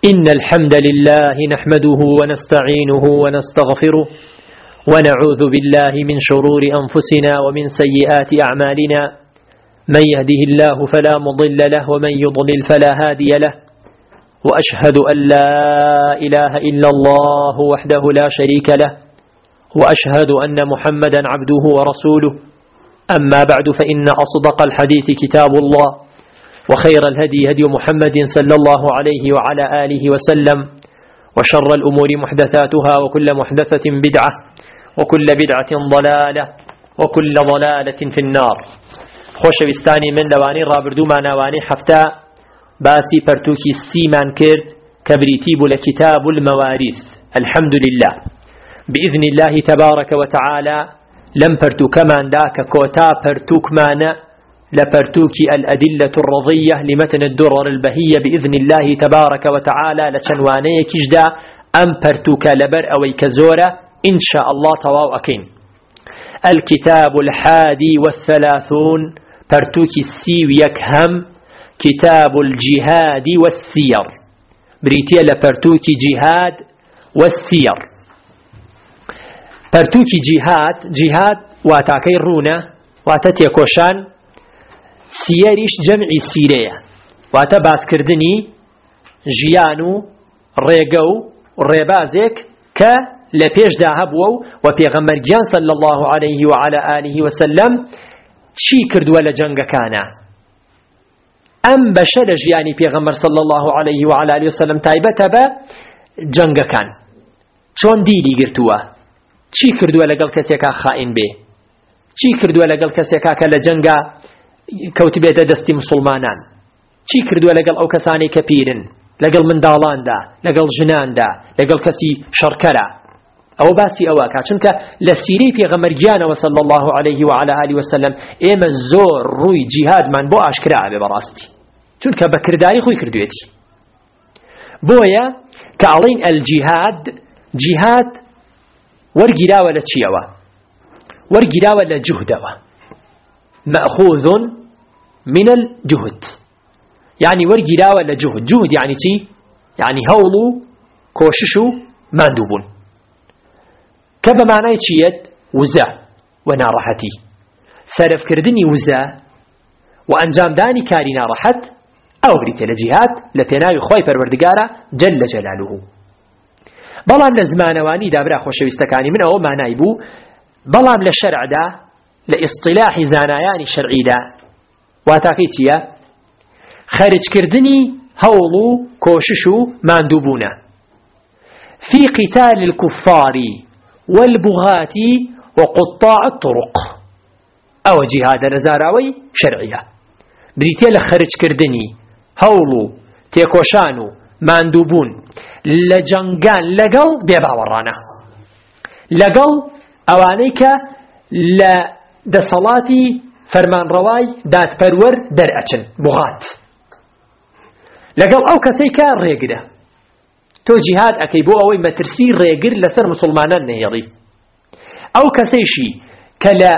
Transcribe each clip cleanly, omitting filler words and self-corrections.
إن الحمد لله نحمده ونستعينه ونستغفره ونعوذ بالله من شرور أنفسنا ومن سيئات أعمالنا من يهده الله فلا مضل له ومن يضلل فلا هادي له وأشهد أن لا إله إلا الله وحده لا شريك له وأشهد أن محمدا عبده ورسوله أما بعد فإن أصدق الحديث كتاب الله وخير الهدي هدي محمد صلى الله عليه وعلى آله وسلم وشر الأمور محدثاتها وكل محدثة بدعة وكل بدعة ضلالة وكل ضلالة في النار. خوش بستاني من لواني رابردو ما نواني حفتا باسي برتوكي السيمان كرد كبريتيب لكتاب المواريث. الحمد لله بإذن الله تبارك وتعالى لم برتوك من داك كوتا برتوك مانا لبرتوك الأدلة الرضية لمتن الدرر البهية بإذن الله تبارك وتعالى لشنواني كجدا أم برتوك لبر أوي كزورة إن شاء الله تواو أكين. الكتاب 31 برتوك السيو يكهم كتاب الجهاد والسير بريتيا لبرتوك جهاد والسير. برتوك جهاد واتاكي رونا واتتيا كوشان سيريش جمع سيرية واتا باس كردني جيانو ريقو ريبازك ك لبيش داهبو وبيغمر جان صلى الله عليه وعلى آله وسلم شي كرد ولا جنگ كانا أم بشر جياني بيغمر صلى الله عليه وعلى آله وسلم تايبتا با جنگ كان چون ديلي قرتوا شي كرد ولا قل كسيكا خائن بي شي كرد ولا قل كسيكا كلا جنگا كوتبيت دستي مسلمانان چی کردووە لەگەڵ ئەو کەسانی کە پیرن لەگەڵ منداڵاندا لەگەڵ ژناندا لەگەڵ کەسی شەڕکەرە ئەو باسی ئەوە کا چونکە لە سیرەی پێغەمبەرگیانەوە صلی الله عليه وعلى آله وسلم ئێمە زۆر ڕووی جیهادمان بۆ ئاشکرا بێ بەڕاستی چونکە بە کرداری خۆی کردوێتی بۆیە کە ئەڵێن الجیهاد جیهاد وەرگیراوە لە چیەوە وەرگیراوە لە جوهدەوە مأخوذ من الجهد يعني ورقراوة لجهد جهد يعني تي يعني هولو كوششو ماندوبون كبا معنى تيت وزا ونارحتي سرف كردني وزا وأنجام داني كاري نارحت أو بريت لجهاد لبناي خوي پروردگارا جل جلاله بلام لزمانواني دابرا خوشويستكاني من أو معنى بو بلام للشرع دا لإصطلاح زانایانی شرعی دا واتاقیتیه خارج کردنی هولو کوششو ماندوبونه في قتال الكفار والبغاة وقطاع الطرق او جهاد نزاراوي شرعية بريتيا لخارج كردني هولو تيكوشانو ماندوبون لجنگان لقل بيباورانا لقل اوانيك دەسەڵاتی فەرمانڕەوای دادپەروەر دەرئەچن بوغات لەگەڵ ئەو کەسەی کە ڕێگرە تۆ جیهاد ئەکەی بۆ ئەوەی مەترسی ڕێگر لەسەر مسلمانان نەهێڵی ئەو کەسەیشی کە لە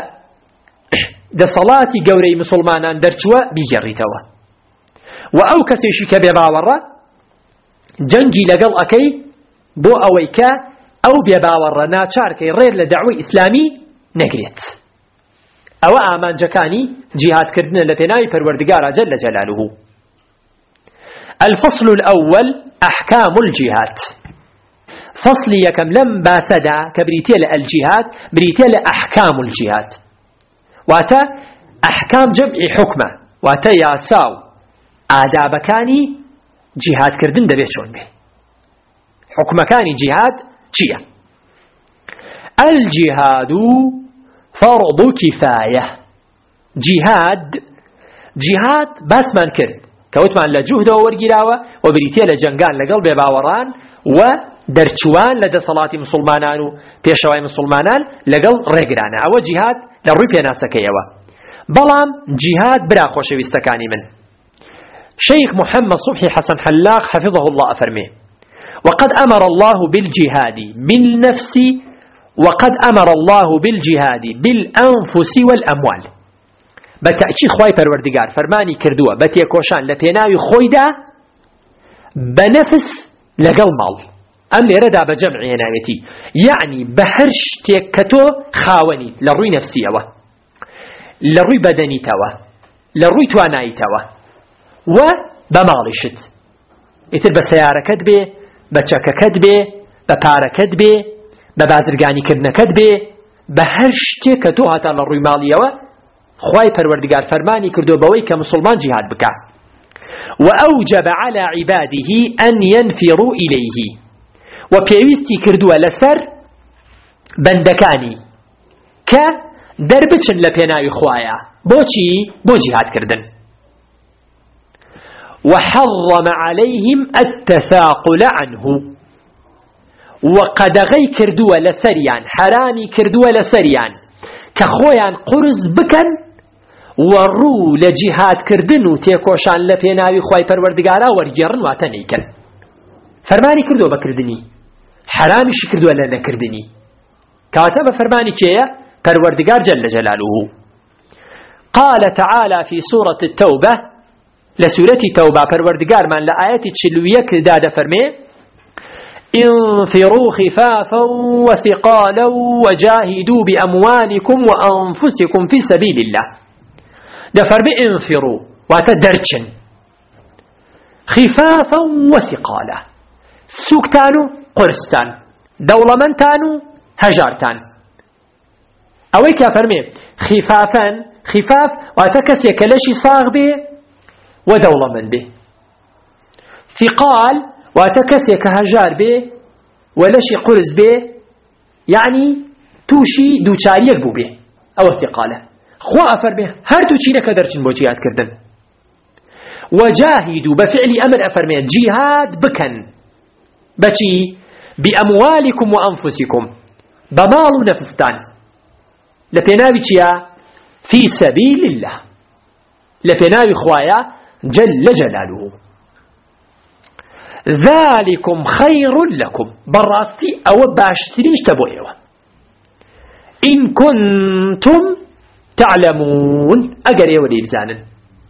دەسەڵاتی گەورەی مسلمانان دەرچووە بیگەڕیتەوە و ئەو کەسەیشی کە بێباوەڕە جەنگی لەگەڵ ئەکەی بۆ ئەوەی کە ئەو بێباوەڕە ناچارکەی ڕێر لە دەعوەی ئیسلامی نەگرێت ئەو ئامانجەکانی جیهاد کردنە لە پێناوی پەروەردگارا جل جلاله. الفصل الأول أحكام الجهاد فصل يكم لم باسدا كبريتيا الجهاد بريتيا لأحكام الجهاد واتا أحكام جمع حكمة واتا ياساو آدابكاني جهاد كردن دبيت شون به حكمكاني جهاد چيا الجهاد فرض كفاية جهاد بس من كرد كوتمان لجهد وورقراوة وبريتيا لجنگان لقلب باوران ودرچوان لدى صلاة مسلمانان بيشواي مسلمانان لقل رقرانا او جهاد لروي بيناسكيوا بلام جهاد برا خوش ويستكاني من شيخ محمد صبحي حسن حلاق حفظه الله أفرميه وقد أمر الله بالجهاد بالنفس وقد أمر الله بالجهاد بالأنفس والأموال بتأكيد خواي پروردگار فرماني كردوه بتيكوشان لپيناوي خويدا بنفس لەگەڵ ماڵ ئەم لێرەدا بە جەمع هێناوێتی یعنی بە هەر شتێک کە تۆ خاوەنیت لە ڕووی نەفسیەوە لە ڕووی بەدەنیتەوە لە ڕووی تواناییتەوە و بە ماڵیشت ئیتر بە سەیارەکەت بێ بە چەکەکەت بێ بە پارەکەت بێ بە بازرگانیکردنەکەت بێ بە هەر شتێک کە تۆ هاتا لە ڕووی ماڵیەوە خوای پەروەردگار فەرمانی کردو بەوەی کە مسلمان جیهاد بکە وأوجب على عباده أن ينفروا إليه وبيويستي كردوا لسر بندكاني كدربتشن لبيناوي خوايا بوشي بو جهاد كردن وحرم عليهم التثاقل عنه وقدغي كردوا لسريان حرامي كردوا لسريان كخويان قرز بكن وڕوو لە جیهاد کردن و تێکۆشان لە پێناوی خوای پەروەردگارا وەرگێڕن واتە نەیکەن فەرمانی کردووە بەکردنی حرامیشی کردووە لە نەکردنی کاتە بە فەرمانی کێیە پەروەردگار جل جلاله قال تعالى في سورة التوبة لسورة توبة پەروەردگارمان لە ئاەتی 41 دا دەفەرمێ انفروا خفافا وثقالا وجاهدوا بأموالكم وأنفسكم في سبيل الله دفر بانفروا وتدرچن خفافا وثقالا سوكتانو قرستان دولمنتانو هجارتان اوي كافرمي خفافا خفاف واتكسي كلشي صاغ به ودولمن به ثقال واتكسي كهجار به ولشي قرز به يعني توشي دوچاريك بو به او ثقاله خوا أفرمي هردو چينك درچن بو جهاد كردن وجاهدوا بفعل أمر أفرمي جهاد بكن بچي بأموالكم وأنفسكم بمال نفستان لبناوي چيا في سبيل الله لبناوي خوايا جل جلاله ذلكم خير لكم براستي أو باشتريش تبويوا إن كنتم تعلمون أجر يولي بزانن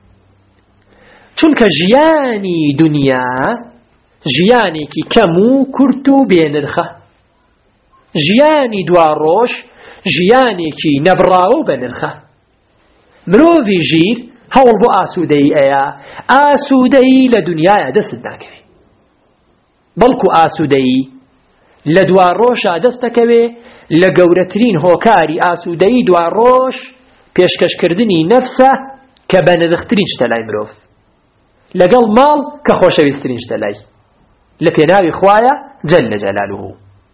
چونك جياني دنيا جياني كي كمو كرتو بينرخه جياني دواروش جياني كي نبراو بنرخه مروفي جير هول بو آسودي ايا آسودي لدنيا دست ناكوي بلكو آسودي لدواروش دست ناكوي لقورترين هوكاري آسودي دواروش پێشکەشکردنی نەفسە کە بەنرخترین شتە لای مرۆڤ لەگەڵ ماڵ کە خۆشەویستترین شتە لای لە پێناوی خوایە جل جلاله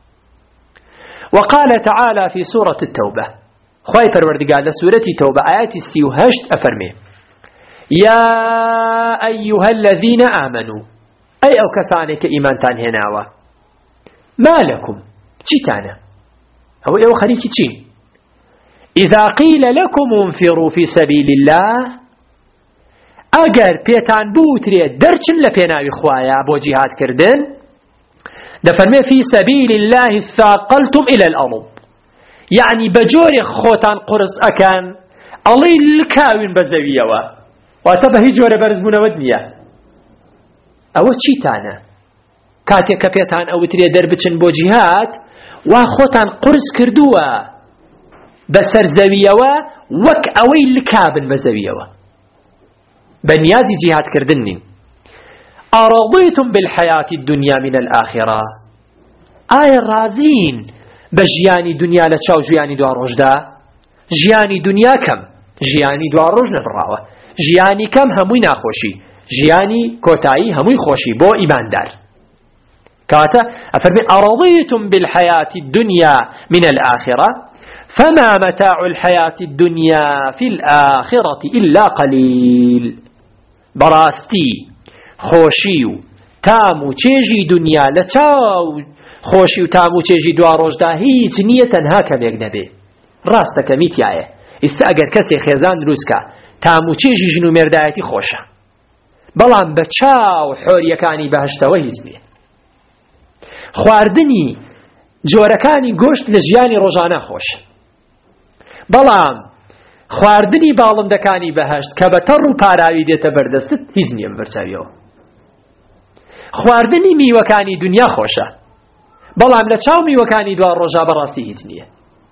وقال تعالى في سورة التوبة خوای پەروەردگار لە سورەتی تەوبە ئاەتی 38 ئەفەرمێ يا أيها الذين آمنوا أي أو كسانك إيمانتان هناوا ما لكم چیتانە ئەو خەریکی چین إذا قيل لكم انفروا في سبيل الله أجر بيتان بوتري درچن لبيناوي خوايا بو جهاد كردن دفرمي في سبيل الله ثاقلتم إلى الأرض يعني بجوري خوتان قرص أكان الله الكاوين بزوية واتبهي جوري برزمون ودنيا أو چيتانا كاتي كبيتان أو تري دربچن بو جهاد وخوتان قرص كردوا بسر زەویەوە وەک ئەوەی لکابن بە زەویەوە بەنیازی جیهاد کردنی ئەڕەضیتم بالحیاة الدنیا من الآخرة ئایا ڕازین بە ژیانی دنیا لە چاو ژیانی دوا ڕۆژدا ژیانی دنیا کەم ژیانی دوا ڕۆژ نەبڕاوە ژیانی کەم هەمووی ناخۆشی ژیانی کۆتایی هەمووی خۆشی بۆ ئیماندار کاتە ئەفەرمێ ئەڕەضیتم بالحیاة الدنیا من الآخرة فما متاع الحياة الدنيا في الآخرة إلا قليل براستي خوشيو تامو تيجي دنيا لتاو خوشيو تامو تيجي دواروش دا هيج نية تنها كميك نبي راستك ميت يايه استا اگر كسي خيزان روسكا تامو تيجي جنو مردايتي خوشا بلان بچاو حوريكاني بهشتوه هزبي خواردني جوركاني گوشت لجياني روزانا خوش بەڵام خواردنی باڵندەکانی بەهەشت کە بە تەڕ و پاراوی دێتە بەردەستت هیچ نییە بەرچاویەوە خواردنی میوەکانی دنیا خۆشە، بەڵام لە چاو میوەکانی دوا ڕۆژا بەڕاستی هیچ نییە.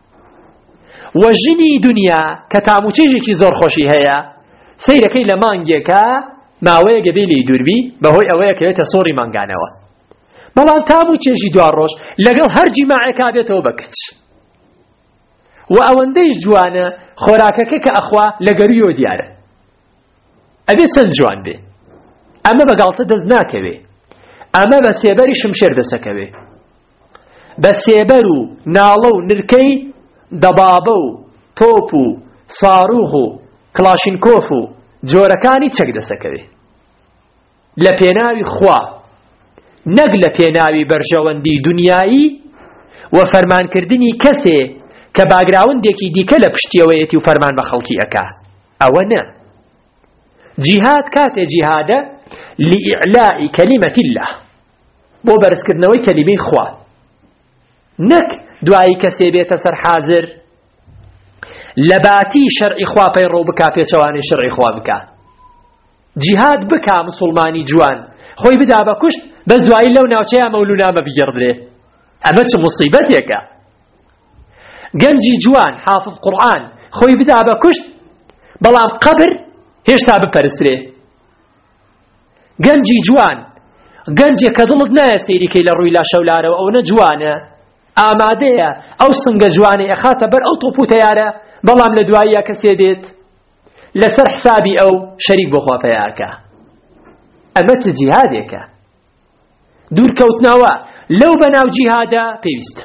وەژنی دنیا کە تاموچێژێکی زۆر خۆشی هەیە، سەیرەکەی لە مانگێکە ماوەیە گەبێ لێی دووربی بەهۆی ئەوەیە کە بێتە سۆڕی مانگانەوە، بەڵام تاموچێژی دوا ڕۆژ لەگەڵ هەر جیماعێکا بێتەوە بە کچ. و ئەوەندەیش جوانە خۆراکەکە کە ئەخوا لە گەرویەوە دیارە، ئەبێ چەند جوان بێ. ئەمە بەگاڵتە دەست ناکەوێ، ئەمە بە سێبەری شمشێر دەسەکەوێ، بە سێبەر و ناڵە و نرکەی دەبابە و تۆپ و ساڕوغ و کلاشینکۆف و جۆرەکانی چەک دەسەکەوێ لە پێناوی خوا، نەک لە پێناوی بەرژەوەندی دنیایی و فەرمانکردنی کەسێ کە باگراوندێکی دیکە لە پشتیەوەیەتی و فەرمان بە خەڵکی ئەکا. ئەوە نە. جیهاد کاتێ جیهادە لئیعلائی کەلیمەتی الله، بۆ بەرزکردنەوەی کەلیمەی خوا، نەک دوایی کەسێ بێتە سەر حازر لە باتی شەرعی خوا پەیڕۆ بکا پێچەوانەی شەرعی خوا بکا. جیهاد بکا مسلمانی جوان خۆی بدا بە کوشت، بەس دوایی لەو ناوچەیە مەولونامە بگەڕدرێ. ئەمە چ موسیبەتێکە؟ گەنجی جوان حافظ قورئان خۆی بدا بە کوشت، بەڵام قەبر هێشتا بپەرسترێ. گەنجی جوان گەنجێک کە دڵت نایە سەیریکەی لە ڕووی لاشەولارەوە، ئەو نە جوانە، ئامادەیە ئەو سنگە جوانەی ئەخاتە بەر ئەو تۆپ و تەیارە، بەڵام لە دواییە کەسێ دێت لەسەر حسابی ئەو شەریک بۆ خوا پەیاکە. ئەمە چ جیهادێکە؟ دوورکەوتنەوە لەو بەناو جیهادە پێویستە.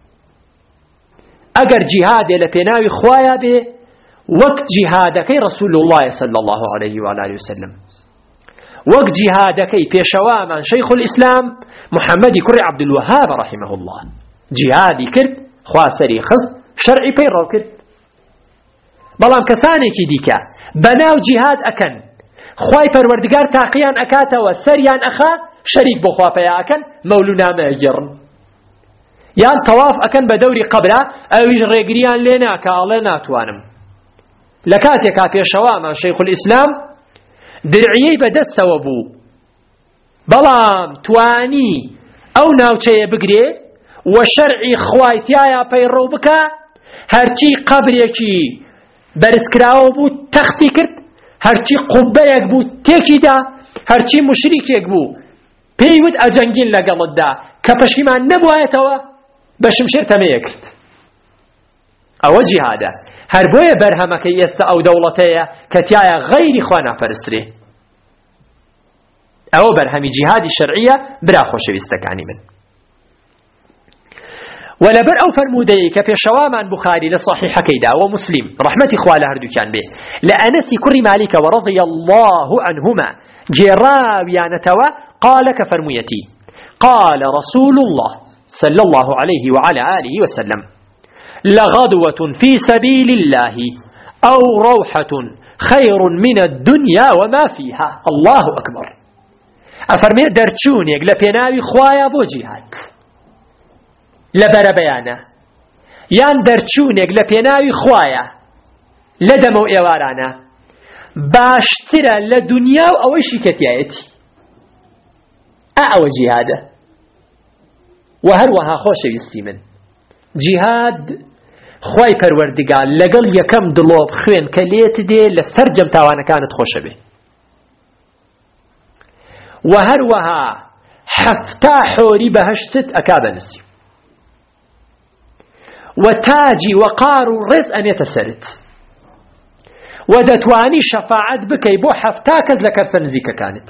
ئەگەر جیهادێ لە پێناوی خوایە بێ، وەک جیهادەکەی ڕەسوول الله صلی الله عليه و آله وسلم، وەک جیهادەکەی پێشەوامان شەیخ الئیسلام محەممەدی کوڕی عەبدولوەهاب ڕەحیمەه الله، جیهادی کرد، خوا سەری خست، شەرعی پەیڕەو کرد. بەڵام کەسانێکی دیکە بەناو جیهاد ئەکەن، خوای پەروەردگار تاقییان ئەکاتەوە، سەریان ئەخا، شەریک بۆ خوا پەیاکەن، مەولونامە ئەگێڕن، یان تەواف ئەکەن بە دەوری قەبرە، ئەویش ڕێگریان لێ ناکە، ئەڵێ ناتوانم. لە کاتێکا پێشەوامان شەیخ الئیسلام درعیەی بەدەستەوە بوو، بەڵام توانی ئەو ناوچەیە بگرێ و شەرعی خوای تایە پەیڕەو بکە، هەرچی قەبرێکی بەرزکراوە بوو تەختی کرد، هەرچی قوبەیەک بوو تێکیدا، هەرچی مشریکێک بوو پێی وت ئەجەنگین لەگەڵتدا، کە پەشیمان نەبوایەتەوە بە شمشێر تەمەیە کرد. ئەوە جیهادە. هەر بۆیە بەرهەمەکەی ئێستا ئەو دەوڵەتەیە کە تایە غەیری خوا ناپەرسترێ. ئەوە بەرهەمی جیهادی شەرعیە. برا خۆشەویستەکانی من، ولبر أو فرمودي كفيشوامان بخاري لصحيحكيدا ومسلم رحمة إخوال هردوكان به لأنس كري مالك ورضي الله عنهما جراويانتوا قال كفرميتي قال رسول الله صلى الله عليه وعلى آله وسلم لغدوة في سبيل الله أو روحة خير من الدنيا وما فيها. الله أكبر. أفرمي درچونيك لبيناوي خوايا بو جهاد لبر بيانا يان درچونيك لبيناوي خوايا لدمو إيوارانا باشترا لدنيا أو شكتياتي أو جهاده وهروها خوش يستيمن جهاد خواي پروردگار لقل يكم دلوب خوين كليت دي لسرجم تاوانا كانت خوش به وهروها حفتا حوري بهشتت أكاب نسي وتاجي وقار رزء أن يتسرت ودتواني شفاعت بكي بو حفتاكز لكرتنزيك كانت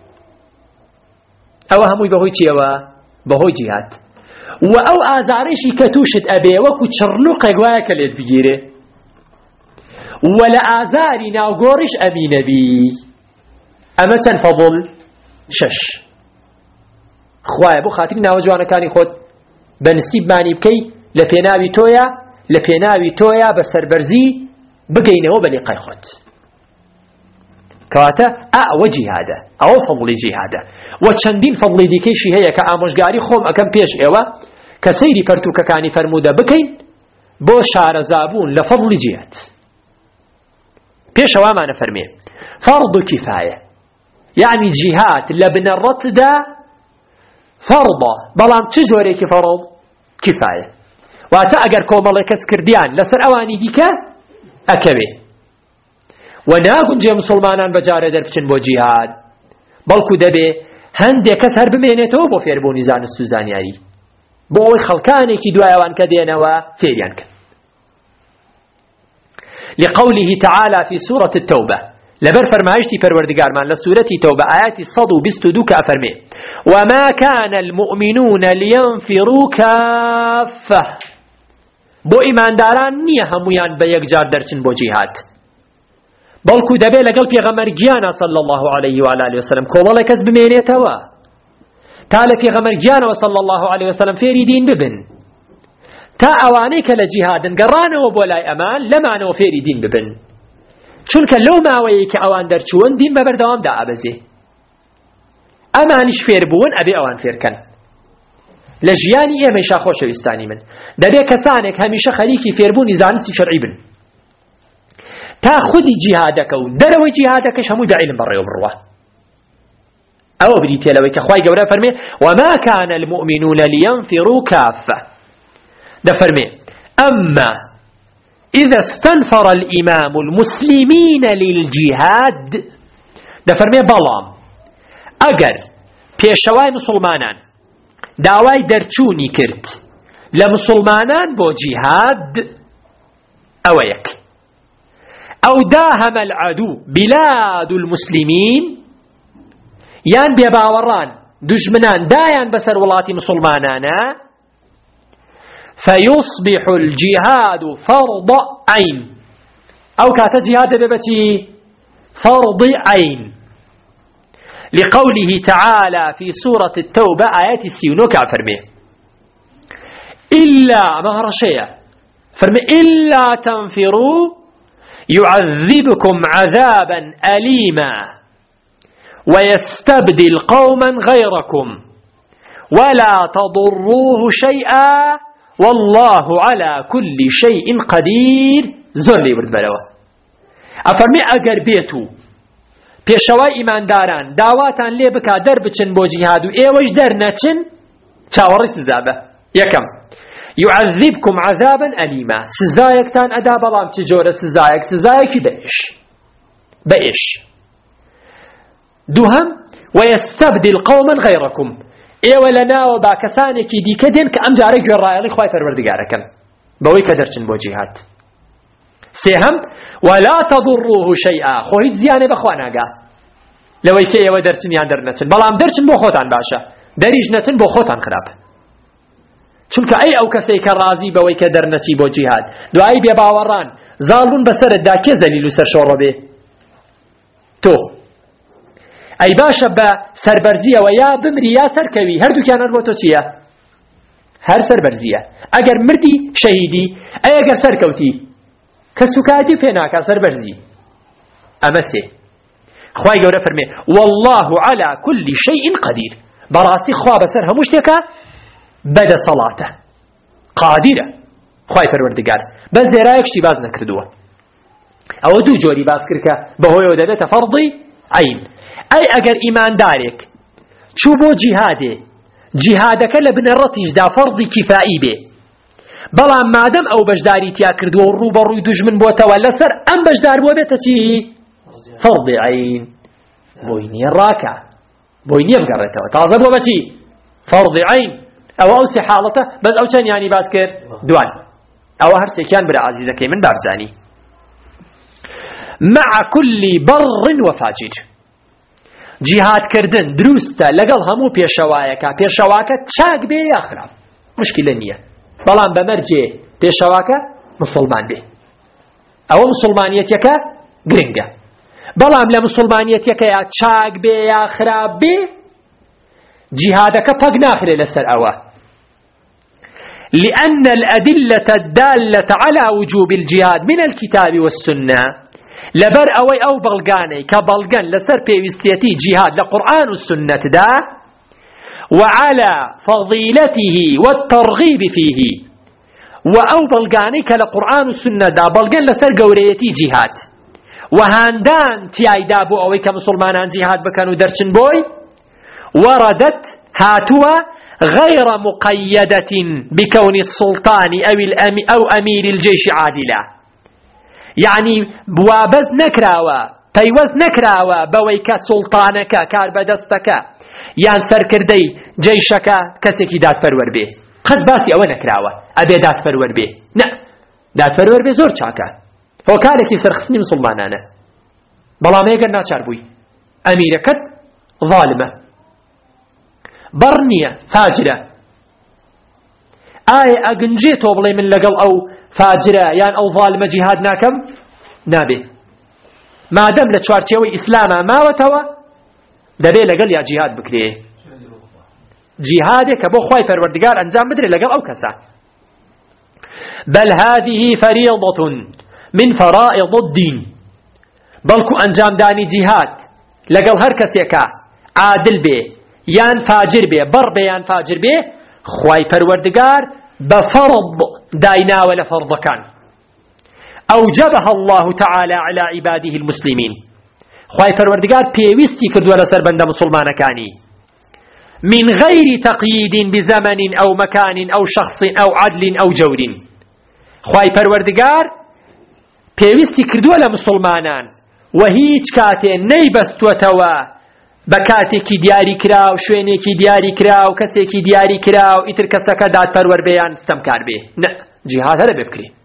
أو هموي بهوي تيوا بهوي جهاد وأو آذاريشي كتوشت أبي وكو تشرلوق يقوايا كليت بجيره ولا آذاري ناوغورش أبي نبي أما تنفضل شش خوايا بو خاتك ناوجوانا كاني خود بنسيب ماني بكي لپێناوی تۆیە بە سەربەرزی بگەینەوە بە لێقای خۆت کەواتە ئەوە جیهادە ئەوە فەضڵی جیهادە و چەندین فەضڵی دیکەیشی هەیە کە ئامۆژگاری خۆم ئەکەم پێش ئێوە کە سەیری پەرتووکەکانی فەرموودە بکەین بۆ شارەزابوون لە فەضڵی جیهاد پێشەوامانە فەرمێ فەرض کیفایە یعنی جیهاد لە بنەڕەتدا فەرضە بەڵام چ جۆرێکی فەرض کفایە واتە ئەگەر کۆمەڵێک کەس کردیان لەسەر ئەوانی دیکە ئەکەوێ و ناگونجێ مسلمانان بەجارە دەربچن بۆ جیهاد بەڵکو دەبێ هەندێک کەس هەر بمێنێتەوە بۆ فێربوونی زانست و زانیاری بۆ ئەوەی خەڵکانێکی دوایەوان کە دێنەوە فێریان کرد لقوله تعالى في سورة التوبة لبر فرمايشتي پروردگار من لسورة توبة آيات 122 كأفرمي وما كان المؤمنون لينفروا كافة بو إيمان داران نية هميان بيكجار درچن بو جهاد بلكو دبي لقل پیغمبر گيانا صلى الله عليه وعلى آله وسلم كومالا كز بمينيتوا تالا پیغمبر گيانا صلى الله عليه وسلم فيري دين ببن تا اوانيك لجهاد قرانا وبولاي امان لمعنى وفيري دين ببن چونك لو ماويك اوان درچون دين ببردوام دا ابزي امانش فير بون ابي اوان فير كان لجياني ايه ميشا خوش ويستاني من دبي كسانك هميشه خليكي فير بون زانستي شرعي بن تا خودي جهادك ودروي جهادك شمو دا علم بري وبروه او بريتي لويك اخواي قولا فرمي وما كان المؤمنون لينفروا كافة دا فرمي اما اذا استنفر الامام المسلمين للجهاد دا فرمي بلام اگر پیشواي مسلمانان داواي درچوني كرت لمسلمانان بو جهاد اويك او داهم العدو بلاد المسلمين يان بيباوران دجمنان دايان بسر ولاتي مسلمانانا فيصبح الجهاد فرض عين او كاتا جهاد ببتي فرض عين لقوله تعالى في سورة التوبة آيات السيونوك فرمي إلا مهر شيء فرمي إلا تنفروا يعذبكم عذابا أليما ويستبدل قوما غيركم ولا تضروه شيئا والله على كل شيء قدير زرلي ورد بلوه أفرمي أقر بيتو پیشوای ایمانداران داواتان لێ بکا دەربچن بۆ جیهاد و ئێوەش دەرنەچن چاوەڕی سزابە یەکەم يعذبكم عذابا أليما سزایەکتان ئەدا بەڵام چ جۆرە سزایەکی بەئێش دووهەم ويستبدل قوما غيركم ئێوە لەناوە با کەسانێکی دیکە دێن کە ئەم جارە گوێڕایەڵی خوای پەروەردگارەکەن بەوەی کە دەرچن بۆ جیهاد سێهم ولا تضروه شيئا خۆ هیچ زیانێ بەخوا ناگا لەوەی کە ئێوە دەرچن یان دەرنەچن بەڵام دەرچن بۆ خۆتان باشە دەریش نەچن بۆ خۆتان خراپ چونکە ئەی ئەو کەسەی کە ڕازی بەوەی کە دەرنەچی بۆ جیهاد دوایی بێباوەڕان زاڵبوون بەسەرتدا کێ زەلیل و سەرشۆڕە بێ تۆ ئەی باشە بە سەربەرزیەوە یا بمری یا سەرکەوی هەردووکیان هەر بۆ تۆ چییە هەر سەربەرزیە ئەگەر مردی شەهیدی ئەی ئەگەر سەرکەوتی كسكاتي فينا كسر برزي أمسي خواي قولة فرمي والله على كل شيء قدير براسي خواه بسر هموشتكا بدا صلاته قادرة خواي فروردقار بس دي رايك شي باز نكردوه او دو جوري باز كركا بهوي ودبت فرضي عين اي اگر ايمان دارك شو بو جهادك لبن الرتيج دا فرضي كفائي به بەڵام مادەم ئەو بەشداری تیا کردووە و ڕوبەڕووی دوژمن بۆتەوە لەسەر ئەم بەشدار بۆ بێتە چی فەرضی عین بۆی نییە ڕاکە بۆی نییە بگەڕێتەوە تازە بۆ بەچی فەرضی عین ئەوە ئەو سێ حاڵەتە بەس ئەو چەندیانی باس کرد دوان ئەوە هەرسێکیان برا عەزیزەکەی من بابزانی مع كل بر وفاجر جیهادکردن دروستە لەگەڵ هەموو پێشەواکە چاک بێ یا خراپ مشکلە نییە بەڵام بەمەرجێ پێشەواکە مسلمان بێ ئەوە مسلمانیەتەکە گرنگە بەڵام لە مسلمانیەتەکە یا چاک بێ یا خراپ بێ جیهادەکە پەک ناخرێ لەسەر ئەوە لأن الأدلة الدالة على وجوب الجهاد من الكتاب والسنة لبر أوي أو بلغاني كبلغان لسر بيوستيتي جهاد لقرآن والسنة دا وعلى فضيلته والترغيب فيه وأو بلغاني كالقرآن والسنة دا بلغان لسر قوريتي جهاد وهاندان تياي دابو أوي كمسلمانان جهاد بكانوا درشن بوي وردت هاتوا غير مقيدة بكون السلطان أو أمير الجيش عادلا. يعني بوابز نكراوة بيوز نكراوة بويك سلطانك كاربدستك يان سركردي جيشك كسيكي دات فرور به قد باسي أو نكراوة أبي دات فرور به نا دات فرور به زور چاكا هو كاركي سرخصني مسلمانانا بلا ما يقر ناچار بوي أميركت ظالمة برنية فاجرة أقنجيتو بلي من لقل أو فاجرة يان أو ظالمة جهاد ناكم نابي ما دام لتشوارتيوي إسلاما ما وتوا دبي لقل يا جهاد بكريه جهادك أبو خواي فروردقار أنزام بدري لقل أو كسا بل هذه فريضة من فرائض الدين بلكو أنجام داني جهاد لقل هركسيكا عادل بي يان فاجر بي بر بي يان فاجر بي خواي فروردقار بفرض داينا ولا فرض كان أوجبها الله تعالى على عباده المسلمين خواي فروردقار بيوستي كردوا لسر بند مسلمان كاني من غير تقييد بزمن أو مكان أو شخص أو عدل أو جور خواي فروردقار بيوستي كردوا لمسلمانان وهيج كاتين نيبستوتوا بكاتێکی دیاری کرا و شوێنێکی دیاری کرا و کەسێکی دیاری کرا و ئیتر کەسەکە دادپەروەر بێیان ستەمکار بێ نە جیهاد هەرە بێ بکرێ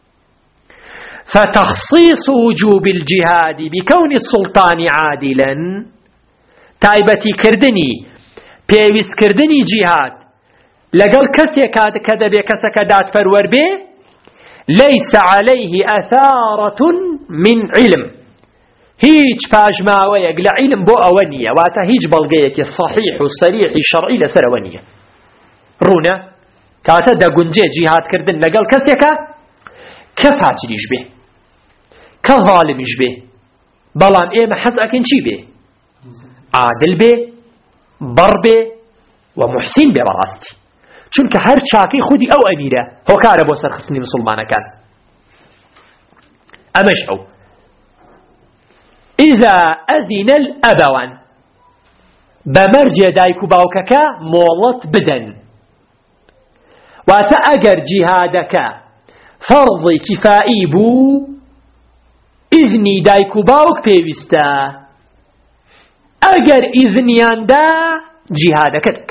فتخصيص وجوب الجهاد بكون السلطان عادلا تایبەتی کردنی پێویست کردنی جیهاد لەگەڵ کەسێکا کە دەبێ کەسەکە دادپەروەر بێ ليس عليه أثارة من علم هیچ پاژماوەیەک لە عیلم بۆ ئەوە نییە واتە هیچ بەڵگەیەکی صحیح و سەریحی شەرعی لەسەرەوە نییە ڕوونە کاتە دەگونجێ جیهادکردن لەگەڵ کەسێکە کە فاجریش بێ کە ظالمیش بێ بەڵام ئێمە حەز ئەکەین چی بێ عادل بێ بەڕ بێ و محسین بێ بەڕاستی چونکە هەر چاکەی خودی ئەو ئەمیرە هۆکارە بۆ سەرخستنی مسلمانەکان ئەمەش ئەو إذا أذن الأبوان بمرجع دايكو باوككا مولط بدن وتأجر جهادك فرض كفائي بو إذني دايكو باوك بيوستا أجر إذنيان دا جهادك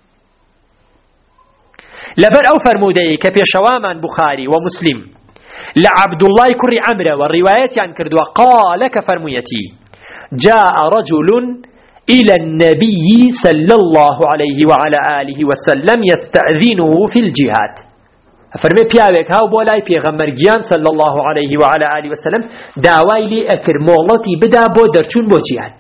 لبر أو فرمودي كبيشوامان بخاري ومسلم لعبد الله كري عمرو والروايات عن كردوا قال كفرميتي جاء رجل إلى النبي صلى الله عليه وعلى آله وسلم يستأذنه في الجهاد فرمي بياوك هاو بولاي بيغمر جيان صلى الله عليه وعلى آله وسلم داواي لي أكر مولتي بدا بو درچون بو جهاد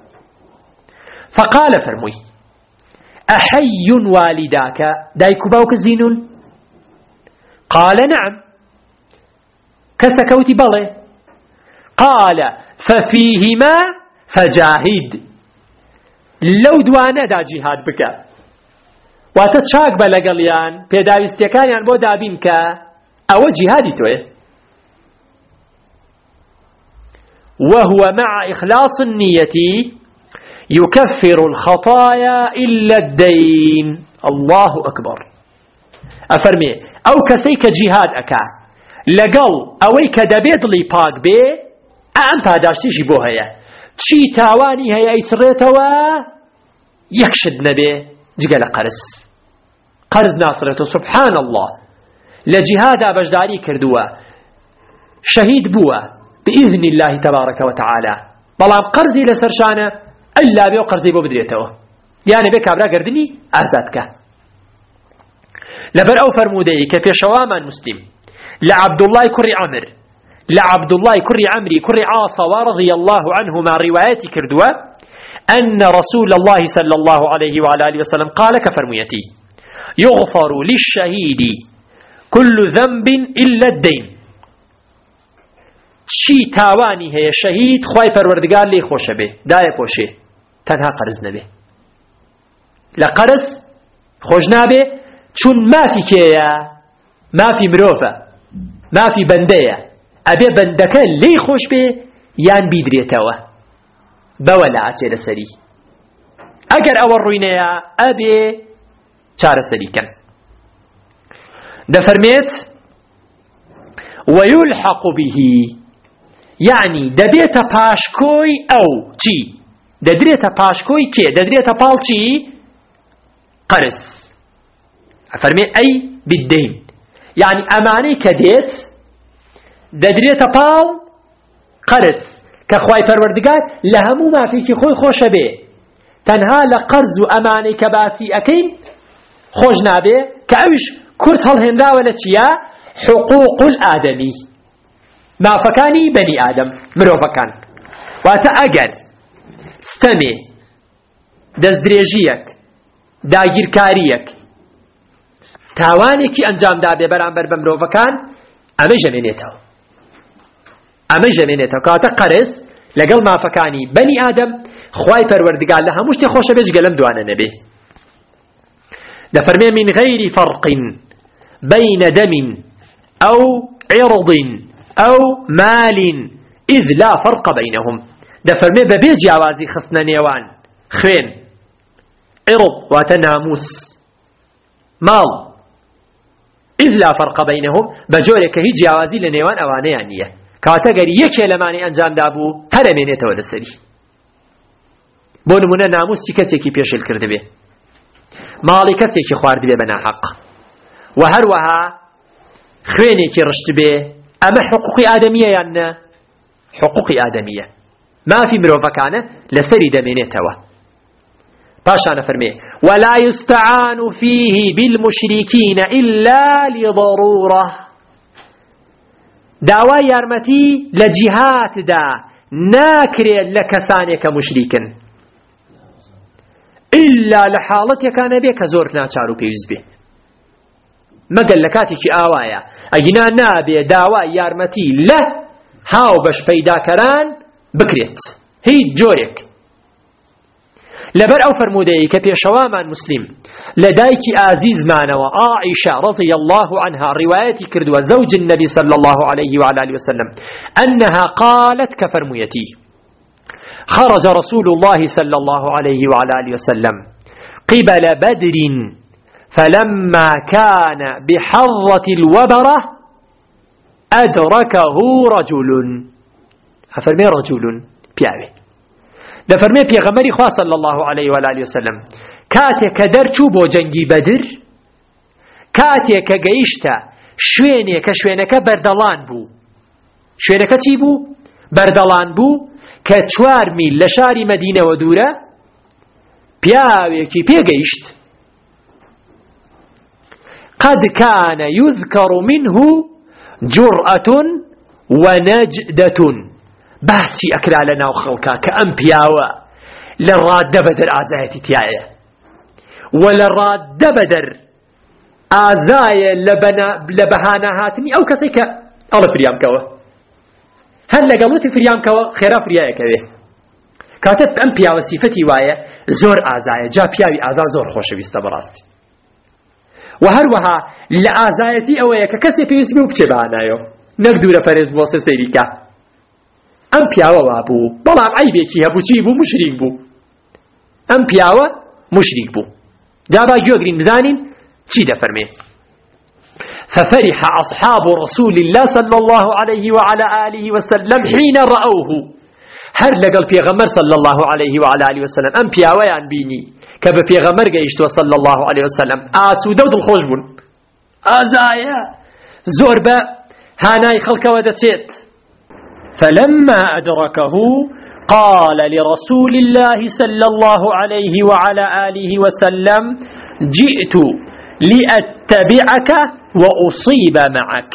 فقال فرمي أحي والداك دايكو باوك زينون قال نعم كسكوتي بلي قال ففيهما فجاهد لو دوانا دا جهاد بك واتتشاك بلقليان بيداوستيكانيان بو دابينك او جهادي توي وهو مع إخلاص النية يكفر الخطايا إلا الدين الله أكبر أفرمي أو كسيك جهاد أكا لەگەڵ ئەوەی کە دەبێت دڵی پاک بێ ئەم پاداشتیشی بۆ هەیە چی تاوانی هەیە ئەیسڕێتەوە یەکشت نەبێ جگە لە قەرز ناسڕێتەوە سبحان الله لە جیهادا بەشداری کردووە شەهید بووە بإذن الله تبارك وتعالى بەڵام قەرزی لەسەر شانە ئەللا بێ و قەرزی بۆ بدرێتەوە یانە بێ کابرا گردنی ئازادکە لەبەر ئەو فەرمودەی کە پێشەوامان مسلم لعبد الله كري عمر لعبد الله كري عمري كري عاصة ورضي الله عنهما رواياتي كردوا أن رسول الله صلى الله عليه وعلى آله وسلم قال كفرميتي يغفر للشهيد كل ذنب إلا الدين شي تاواني هي شهيد خواي پروردگار لي خوش به داي پوشه تنها قرز نبه لقرز خوش نبه چون ما في كيا ما في مروفة ما في بندية أبي بندك لي خوش به يان بيدريتوا بولا عتير سري أجر أول روينيا أبي چارەسەریکەن. دەفەرمێت ويلحق به، يعني دەبێتە پاشکۆی ئەو چی؟ دەدرێتە پاشکۆی کێ؟ دەدرێتە پاڵ چی؟ قەرز. ئەفەرمێ ئەی بالدەین، يعني ئەمانەی کە دێت دەدرێتە پاڵ قەرز کە خوای پەروەردگار لە هەموو مافێکی خۆی خۆشە بێ، تەنها لە قەرز و ئەمانەی کە باسی ئەکەین خۆش نابێ، کە ئەویش کورت هەڵهێنراوە لە چیە؟ حقوق الآدمی، مافەکانی بەنی ئادەم، مرۆڤەکان. واتە ئەگەر ستەمێ، دەستدرێژیەک، داگیرکاریەک، تاوانێکی ئەنجامدا بێ بەرامبەر بە مرۆڤەکان، ئەمە ژەمێنێتەوە. ئەمە ژەمێنێتەوە. کاتە قەرز لەگەڵ مافەکانی بەنی ئادەم خوای پەروەردگار لە هەموو شتێ خۆشە بێ جگە لەم دوانە نەبێ. دەفەرمێ من غەیری فەرق بەینە دەم ئەو عێڕض ئەو مال إذ لا فرق بينهم. دەفەرمێ بەبێ جیاوازی خستنە نێوان خوێن، عێڕض واتە ناموس، ماڵ، إذ لا فرق بينهم، بەجۆرێک کە هیچ جیاوازی لە نێوان ئەوانەیان نییە. کاتە گەر یەکێ لەمانی ئەنجامدا بوو هەرەمێنێتەوە لەسەری. بۆ نمونە ناموسی کەسێکی پێشێل کردبێ، ماڵی کەسێکی خواردبێ بە ناحەق، و هەروەها خوێنێکی ڕشت بێ، ئەمە حقوقی ئادەمیە یان نە؟ حقوقی ئادەمیە، مافی مرۆڤەکانە لەسەری دەمێنێتەوە. پاشانە فەرمێ ولا يستعان فيه بالمشركين إلا لضرورة. داوای یارمەتی لە جیهاتدا ناکرێت لە کەسانێکە مشریکن إلا لە حاڵەتێکانە بێ کە زۆر ناچار و پێویست بێ، مەگەر لە کاتێکی ئاوایە ئەگینا نابێ داوای یارمەتی لە هاو بەش پەیداکەران بکرێت هیچ جۆرێک. لەبەر ئەو فەرمودەیە کە پێشەوامان مسلم لە دایکی ئازیزمانەوە عائشە رضي الله عنها ڕیوایەتی کردووە زەوج النبي صلى الله عليه وعلى آله وسلم أنها قالت كفرمويتي خرج رسول الله صلى الله عليه وعلى آله وسلم قبل بدر فلما كان بحظة الوبرة أدركه رجل. أفرمي رجل بيعوي دەفەرمێ پێغەمبەری خوا صلی الله عليه و آله وسلم کاتێک کە دەرچوو بۆ جەنگی بەدر، کاتێک کە گەیشتە شوێنێک کە شوێنەکە بەردەڵان بوو. شوێنەکە چی بوو؟ بەردەڵان بوو کە 4 میل لە شاری مەدینەوە دوورە. پیاوێکی پێگەیشت قد كان يذكر منه جرأة ونجدة، باسی ئەکرا لە ناو خەڵکا کە ئەم پیاوە لە ڕاددە بەدەر ئازایەتی تایە، و لە ڕاددە بەدەر ئازایە لە بەهانە هاتنی ئەو کەسەی کە ئەڵە فریامکەوە، هەر لەگەڵوتی فریامکەوە خێرا فریایەکەوێ. کاتە ئەم پیاوە سیفەتی وایە زۆر ئازایە، جا پیاوی ئازا زۆر خۆشەویستە بەڕاستی، و هەروەها لە ئازایەتی ئەوەیە کە کەسێ پێویست بێ و بچێ بەهانایەوە، نەک دوورە پەرێز بۆ سەیریکە. ئەم پیاوە وابوو، بەڵام عیبێکی هەبوو، چی بوو؟ مشریک بوو. ئەم پیاوە مشریک بوو. جا با گوێگرین بزانین چی دەفەرمێ. ففرح أصحاب رسول الله صلى الله عليه وعلى آله وسلم حين رأوه. هر لقل پیغمبر صلى الله عليه وعلى آله وسلم ئەم پیاوەیان بینی کە بە پێغەمبەر گەیشتووە صلى الله عليه وسلم، ئاسوودە و دڵخۆش بوون. ئازایە زۆر بە هانای خەڵکەوە دەچێت. فلما أدركه قال لرسول الله صلى الله عليه وعلى آله وسلم جئت لأتبعك وأصيب معك.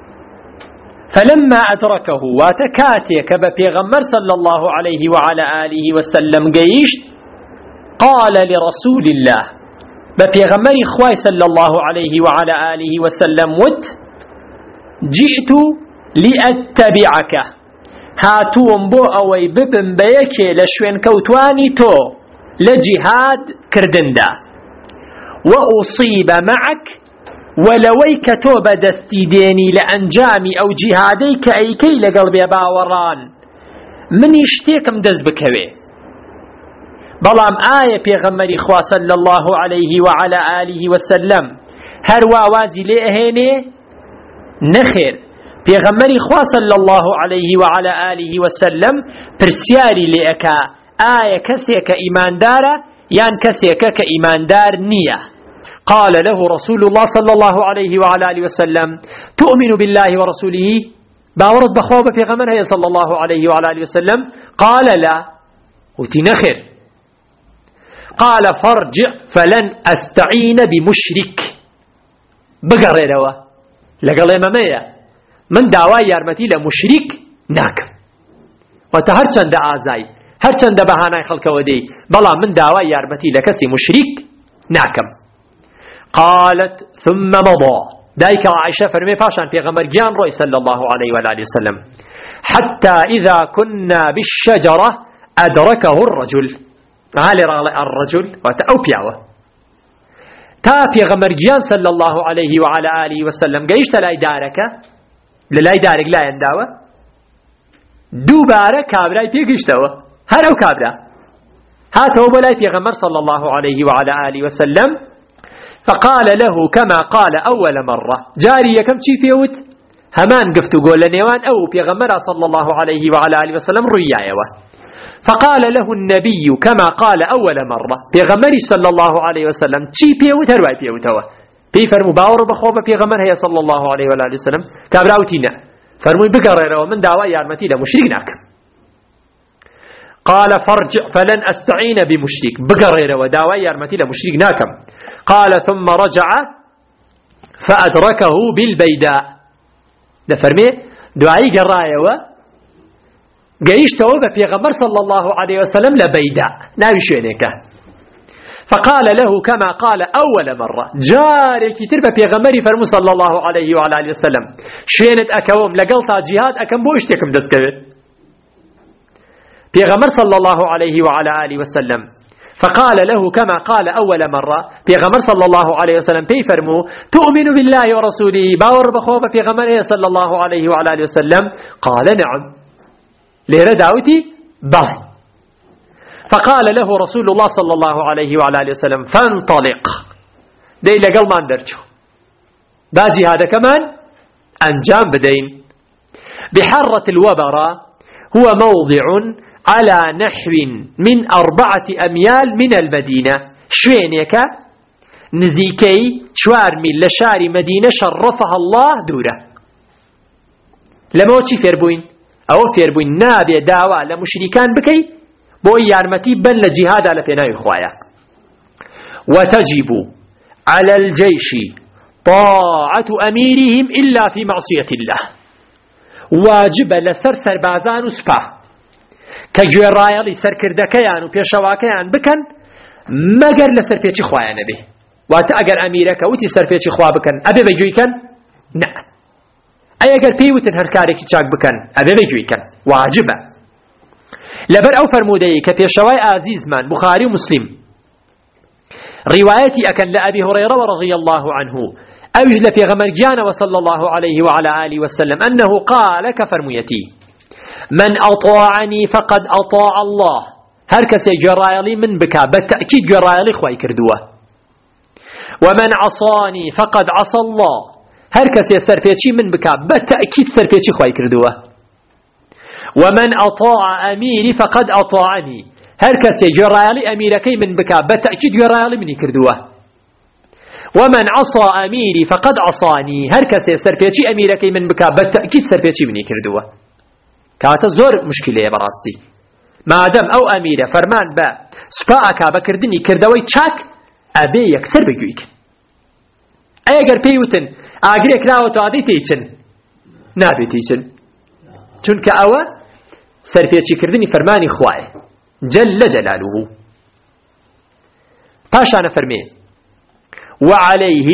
فلما أدركه واتكاتيك ببيغمر صلى الله عليه وعلى آله وسلم قيش قال لرسول الله ببيغمر إخوي صلى الله عليه وعلى آله وسلم ود جئت لأتبعك هاتوم بو أوي ببن بيكي لشوين كوتواني تو لجهاد كردندا وأصيب معك ولويك تو بدستي ديني لأنجامي أو جهاديك أيكي لقلبي باوران من يشتيكم دز بكوي بلام آية پیغمبری خوا صلى الله عليه وعلى آله وسلم هر وازي لئهيني نخير پیغمبری خوا صلى الله عليه وعلى آله وسلم پرسیاری لئکا آية كسيك إيمان دارا يان كسيك كإيمان دار نية. قال له رسول الله صلى الله عليه وعلى آله وسلم تؤمن بالله ورسوله باورد بخواب في غمرها صلى الله عليه وعلى آله وسلم قال لا وتنخر. قال فارجع فلن أستعين بمشرك بقريروا لقال إمامية من دعوى يارمتي لمشرك ناكم وتهرچن دا آزاي هرچن دا بهاناي خلق ودي بلا من دعوى يارمتي لكسي مشرك ناكم. قالت ثم مضى دايك عائشة فرمي فاشان في غمر جان روي صلى الله عليه وآله وسلم حتى إذا كنا بالشجرة أدركه الرجل على الرجل وتأوبيعه تا في غمر جان صلى الله عليه وعلى آله وسلم قيشت لا يدارك لا يدارك لا ينداوه دوباره كابراي بيقشتوه هرو كابرا هاته بلاي في غمر صلى الله عليه وعلى آله وسلم فقال له كما قال أول مرة جاري كم شي فيوت همان قفتو قول لنيوان أو في غمر صلى الله عليه وعلى آله وسلم ريايوه. فقال له النبي كما قال أول مرة في غمر صلى الله عليه وسلم شي فيوت هرواي فيوتوه في فرمو باور بخوبة في غمر هي صلى الله عليه وآله وسلم كابراوتينا فرمو بقرر ومن دعوة يارمتي لمشركناك. قال فارجع فلن أستعين بمشرك بقرر ودعوة يارمتي لمشركناك. قال ثم رجع فأدركه بالبيداء ده فرمي دعائي قراية قيشته في غمر صلى الله عليه وسلم لبيداء ناوي شوينيك. فقال له كما قال أول مرة جاري كتير في غمري فرمو صلى الله عليه وعلى آله وسلم شوينت أكوم لقلتا جهاد أكم بوشتكم دسكبت في غمر صلى الله عليه وعلى آله وسلم. فقال له كما قال أول مرة في غمر صلى الله عليه وسلم في فرمو تؤمن بالله ورسوله باور بخوف في غمره صلى الله عليه وعلى آله وسلم. قال نعم ليرى دعوتي بل. فقال له رسول الله صلى الله عليه وعلى آله وسلم فانطلق دي لقل ما ندرجه باجي هذا كمان أنجام بدين. بحرة الوبرة هو موضع على نحو من 4 أميال من المدينة شوينيك نزيكي 4 ميل لشار مدينة شرفها الله دوره. لما وشي فيربوين أو فيربوين نابي دعوة لمشركان بكي بو يارمتي بن لجهاد على فناء إخوايا. وتجب على الجيش طاعة أميرهم إلا في معصية الله واجب لسر بازان وسبا كجورايلي سركردكيان وبيشواكيان بكن مگر لسر بيچي خوايا نبي واتا اگر اميرك وتي سر بيچي خوا بكن ابي بيجويكن نا اي اگر بيوتن هركاريكي چاك بكن ابي بيجويكن واجبه. لبر او فرمودي كبيشواي عزيز من بخاري ومسلم روايتي اكن لأبي هريرة رضي الله عنه اوجل في غمرجان وصلى الله عليه وعلى آله وسلم انه قال كفرميتي من أطاعني فقد أطاع الله هركس جرايلي من بكا بالتأكيد جرايلي خواي كردوه. ومن عصاني فقد عصى الله هركس سرفيتشي من بكا بالتأكيد سرفيتشي خواي كردوه. ومن أطاع أميري فقد أطاعني هركس جرايلي أميركي من بكا بالتأكيد جرايلي مني كردوه. ومن عصى أميري فقد عصاني هركس سرفيتشي أميركي من بكا بالتأكيد سرفيتشي مني كردوه. كاتا زور مشكلة براستي ما دام أو أميرة فرمان با سباعك بكردني كردوي تشاك أبي يكسر بجويك أيقر بيوتن أقريك راوتو أبي تيتن نابي تيتن چونك أوا سربيتي كردني فرماني خواي جل جلاله. باشانا فرمي وعليه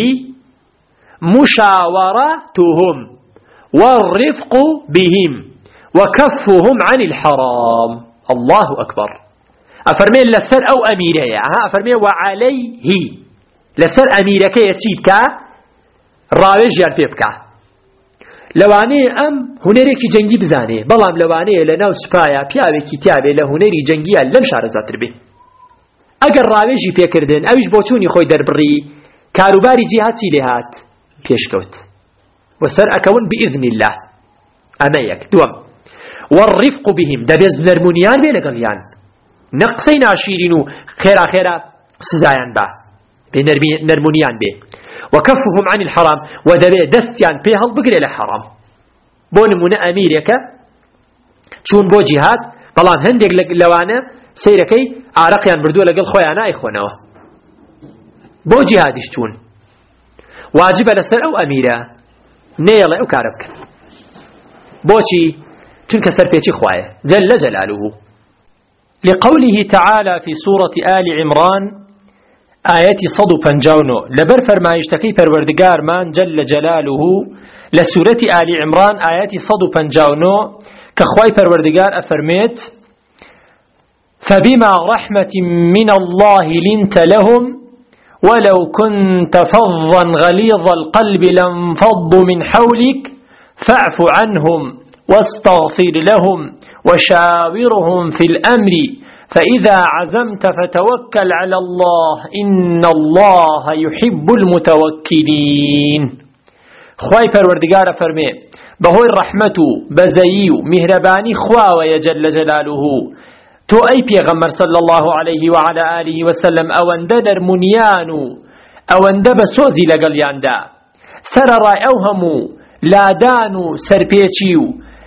مشاورتهم والرفق بهم وكفهم عن الحرام. الله أكبر. أفرمي لسر أو أميرية أفرمي وعليه لسر أميرك يتيبك راوج يرفيبك لواني أم هنريكي جنگي بزاني بلام لواني لناو سبايا بياوي كتابي لهنري جنگي لم شارزاتر به ئەگەر ڕاوێژی پێکردن ئەویش بۆ چوونی خۆی دەربڕی کاروباری جیهاد چی لێهات پێشکەوت وەسەر ئەکەون بإذن الله ئەمە یەک دووەم والرفق بهم دەبێت نەرمونیان بێ لەگەڵیان نەقسەی ناشیرین و خێرا سزایان با بێ نەرمونیان بێ وكفهم عن الحرام ودەبێت دەستیان پێ هەڵبگرێ لە حەرام بۆ نمونە ئەمیرێکە چوون بۆ جیهاد بەڵام هەندێک لەوانە سەیرەکەی ئارەقیان بردووە لەگەڵ خۆیان نایخۆنەوە بۆ جیهادیش چوون واجبە لەسەر ئەو ئەمیرە نێڵێ ئەو کارە بکەن بۆچی چونکە سەرپێچی خوایە جل جلاله لقوله تعالى في سورة آل عمران آية 159 لبر فرمايشتكي پروردگار من جل جلاله لسورة آل عمران آية 159 كخواي پروردگار أفرميت فبما رحمة من الله لنت لهم ولو كنت فظا غليظ القلب لانفضوا من حولك فاعف عنهم واستغفر لهم وشاورهم في الأمر فإذا عزمت فتوكل على الله إن الله يحب المتوكلين خواي پروردگار فرمي بهوي الرحمة بزيو مهرباني خواوي جل جلاله تو أي پیغمبر صلى الله عليه وعلى آله وسلم أوانده نرمونيانو أوانده بسوزي لقليان دا سر رأي أوهمو لادانو سرپیچیو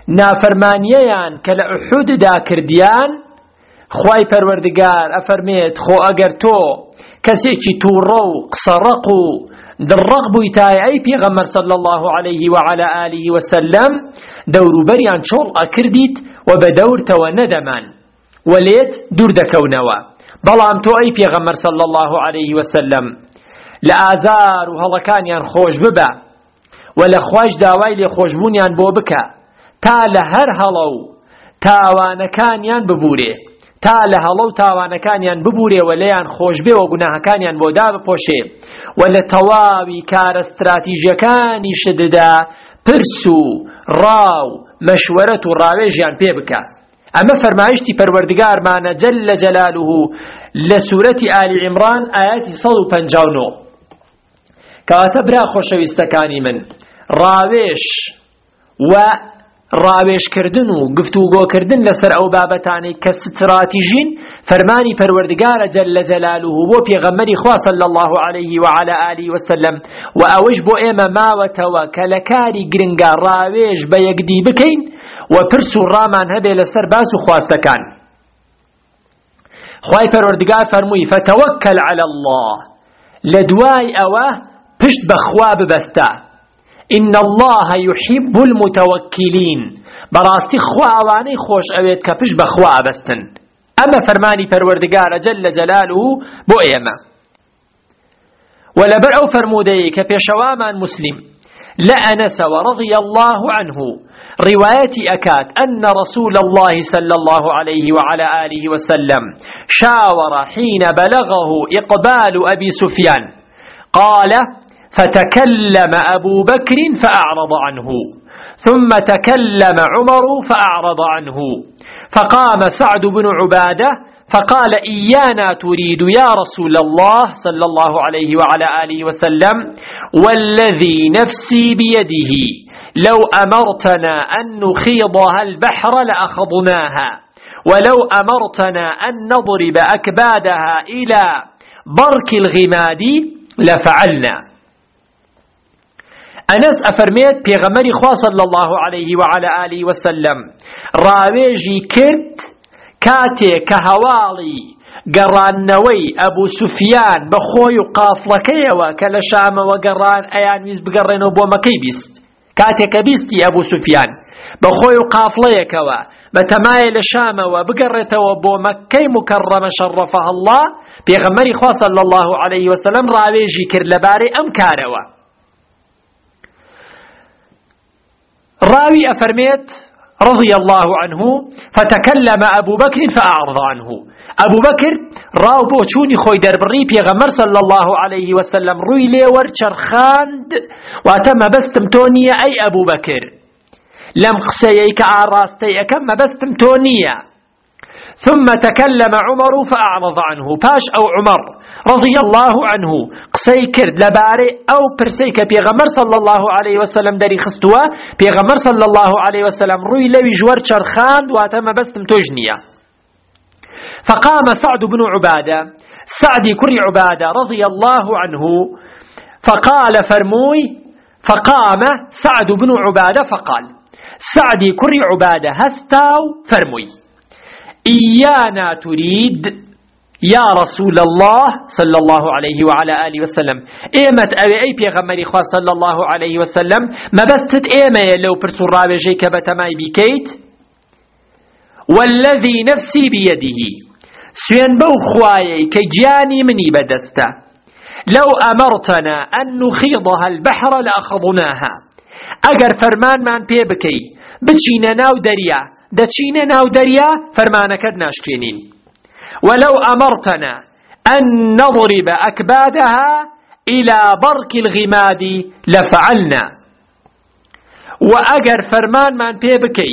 نافرمانیان کل احد دا کردیان خوای پروردگار افرمید خو اگر تو کسی چی تو رو قصرقو در رغبوی تای ای پیغمبر صلی الله علیه وعلى آله وسلم دورو بریان چول اکردیت و بدور تو ندمان وليت دور دكونوا بلام تو اي پیغمبر صلى الله عليه وسلم لآذار وهلا كان ين خوش ببا ولا خواش داوای لێ خۆشبوونیان بۆ بکە تا لە هەر هەڵە و تاوانەکانیان ببوورێ تا لە هەڵە و تاوانەکانیان ببوورێ و لێیان خۆش بێ و گوناهەکانیان بۆ دابپۆشێ و لە تەواوی کارە استراتیژیەکانی شددا پرس و ڕاو مەشوەرەت و ڕاوێژیان پێ بکە ئەمە فەرمایشتی پەروەردگارمانە جەلە جەلالوه لە سوورەتی ئالی عیمران ئایەتی 159 کەواتە برا خۆشەویستەکانی من ڕاوێش و ڕاوێشکردن و گفتوگۆکردن لەسەر ئەو بابەتانەی کە ستراتیژین فەرمانی پەروەردگارە جەلە جەلالوه بۆ پێغەمبەری خوا صلی الله علیه وعلى آله وسلم و ئەوەش بۆ ئێمە ماوەتەوە کە لە کاری گرنگە ڕاوێش بە یەکدی بکەین و پرس و ڕامان هەبێ لەسەر باس و خواستەکان خوای پەروەردگار فەرمووی فتەوەکەل علی الله لە دوای ئەوە پشت بەخوا ببەستە إن الله يحب المتوكلين براستي خوا اواني خوش اويت كپش بخوا بستن اما فرماني پروردگار جل جلاله بو ايما ولبر او فرمودي كپيشوامان مسلم لأنس ورضي الله عنه روايتي أكاد أن رسول الله صلى الله عليه وعلى آله وسلم شاور حين بلغه إقبال أبي سفيان قال فتكلم أبو بكر فأعرض عنه ثم تكلم عمر فأعرض عنه فقام سعد بن عبادة فقال إيانا تريد يا رسول الله صلى الله عليه وعلى آله وسلم والذي نفسي بيده لو أمرتنا أن نخيضها البحر لأخضناها ولو أمرتنا أن نضرب أكبادها إلى برك الغماد لفعلنا أنس أفرميت بيغمري خوا صلى الله عليه وعلى آله وسلم راويجي كرت كاتي كهوالي قرانوي أبو سفيان بخوي قافلكي وكالشام وقران أيان ويز بقرين أبو مكيبست كاتي كبيستي أبو سفيان بخوي قافليك بتمايل الشام وبقرت وابو مكي مكرم شرفها الله بيغمري خوا صلى الله عليه وسلم راويجي كر لباري أمكاروا راوي أفرميت رضي الله عنه فتكلم أبو بكر فأعرض عنه أبو بكر راو بوچوني خوي دربري بيغمر صلى الله عليه وسلم روي لي ورچرخاند واتم بستم تونية أي أبو بكر لم قسيك عراستي أكم بستم تونية ثم تكلم عمر فأعرض عنه باش أو عمر رضي الله عنه قسي كرد لباري أو برسيك بيغمر صلى الله عليه وسلم داري خستوا بيغمر صلى الله عليه وسلم روي لوي جوار شرخان واتم بستم توجنيا. فقام سعد بن عبادة سعد كري عبادة رضي الله عنه فقال فرموي فقام سعد بن عبادة فقال سعد كري عبادة هستاو فرموي إيانا تريد يا رسول الله صلى الله عليه وعلى آله وسلم إيمت أبي أي بيغمري خواه صلى الله عليه وسلم ما بستد إيمي لو برسو الرابجي كبتماي بكيت والذي نفسي بيده سوين بو خواي كجاني مني بدسته لو أمرتنا أن نخيضها البحر لأخذناها أجر فرمان من بيبكي بتشينا ناو دريا دتشينا ناو دريا فرمانك ناشكينين ولو أمرتنا أن نضرب أكبادها إلى برك الغماد لفعلنا وأجر فرمان من بيبكي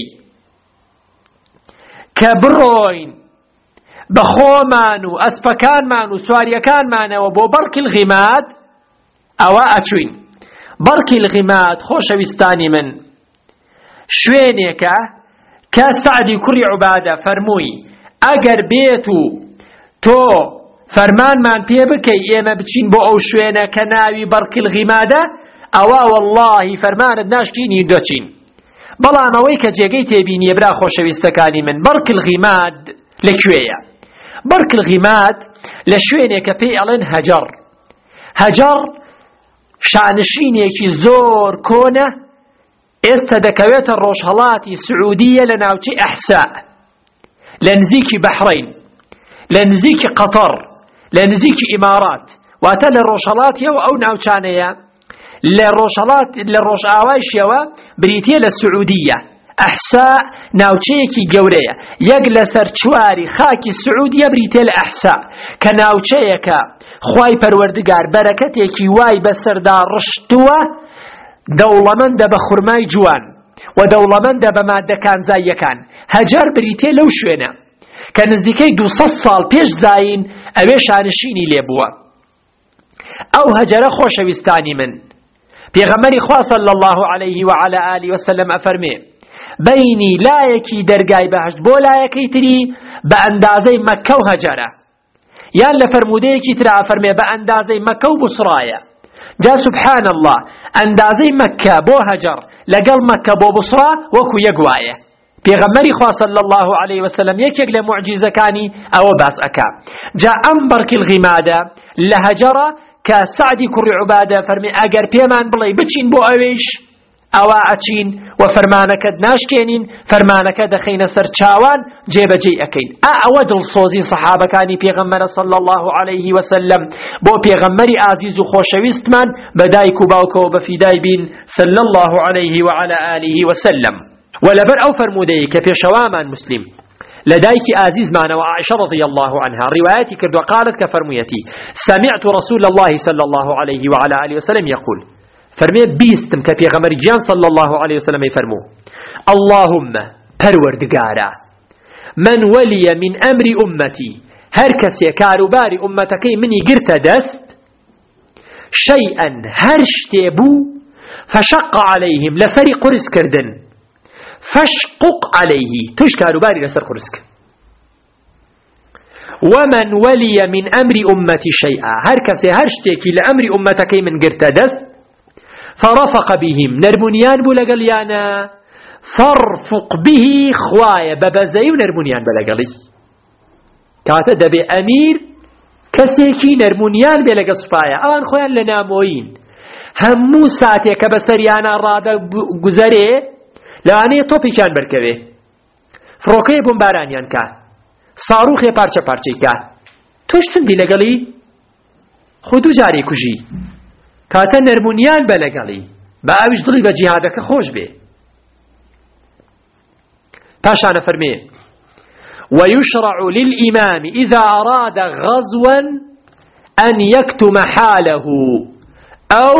كبروين بخومان وأسبكان مان وسواريكان مان وبو برك الغماد أو أتشوين برك الغماد خوش وستاني من شوينيك كسعدي كري عبادة فرموي أجر بيتو تو فرمان من بيبكي إيما بتشين بو أو شوينة كناوي برك الغمادة أو والله فرمان الناشكيني دوتشين بلا مويك جيجي بيني برا خوش وستكاني من برك الغماد لكوية برك الغماد لشوينيك بيئلن هجر شانشينيكي زور كونه استدكويت الروشهلاتي سعودية لناوتي أحساء لنزيكي بحرين لنزيكي قطر لنزيكي إمارات واتل الروشهلاتي أو ناوتانيا للروش آوايشيا بريتيا للسعودية أحساء ناوتشيكي جورية يجلس رشواري خاكي السعودية بريتيا لأحساء كناوتشيكا خواي پروردگار بركتيكي واي بسردار رشتوه دولمند بخرماي جوان ودولمند بمادة كان زي كان هجر بريتي لو شوينه كان نزيكي 200 سال بيش زاين اويش عنشيني ليبوا او هجر خوش وستاني من بيغمري خواه صلى الله عليه وعلى آله وسلم أفرمي بيني لا يكي درقاي بهشت بو لا يكي تري باندازي مكة وهجره يان لفرموديكي ترى أفرمي باندازي مكة وبصرايا جاء سبحان الله اندازي مكة بو هجر لقل مكة بو بصرة وكو يقوايه بيغمري خواه صلى الله عليه وسلم يكيق لمعجزة كاني او باس اكا جاء انبرك الغمادة لهجرة كسعدي كري عبادة فرمي اقر بيمان بلي بچين بو اويش اوا اچين وفرمانك ناشكينين فرمانك دخين سرچاوان جيب جي اكين اود الصوزي صحابة كاني بيغمر صلى الله عليه وسلم بو بيغمري عزيز خوشويستمان بدايكو باوكو بفداي بين صلى الله عليه وعلى آله وسلم ولبر او فرموديك بيشواما مسلم لدايك عزيز معنا وعائشة رضي الله عنها رواياتي كرد وقالت كفرميتي سمعت رسول الله صلى الله عليه وعلى آله وسلم يقول فرمي بيستم كبيغمر جيان صلى الله عليه وسلم يفرمو اللهم پروردگارا من ولي من أمر أمتي هركس يكاروباري أمتكي مني قرت دست شيئا هرشتبو فشق عليهم لفري قرس كردن فاشقق عليه توش كاروباري لسر قرسك ومن ولي من أمر أمتي شيئا هركس هرشتكي لأمر أمتكي من قرت دست فرفق بهم نرمونيان بلغليانا فارفق به خوايا ببزي ونرمونيان بلغلي كاتا دبي أمير كسيكي نرمونيان بلغ صفايا آن خويا لناموين همو ساتي كبسريانا رادا گزاري لاني توبي كان بركبه فروكي بمبارانيان كا صاروخي پارچه پارچه كا توشتن دي لغلي خودو جاري كجي كاتا نرمونيان بلغالي با اوش دلي بجهادك خوش به پاشانا فرمي ويشرع للإمام إذا أراد غزوا أن يكتم حاله أو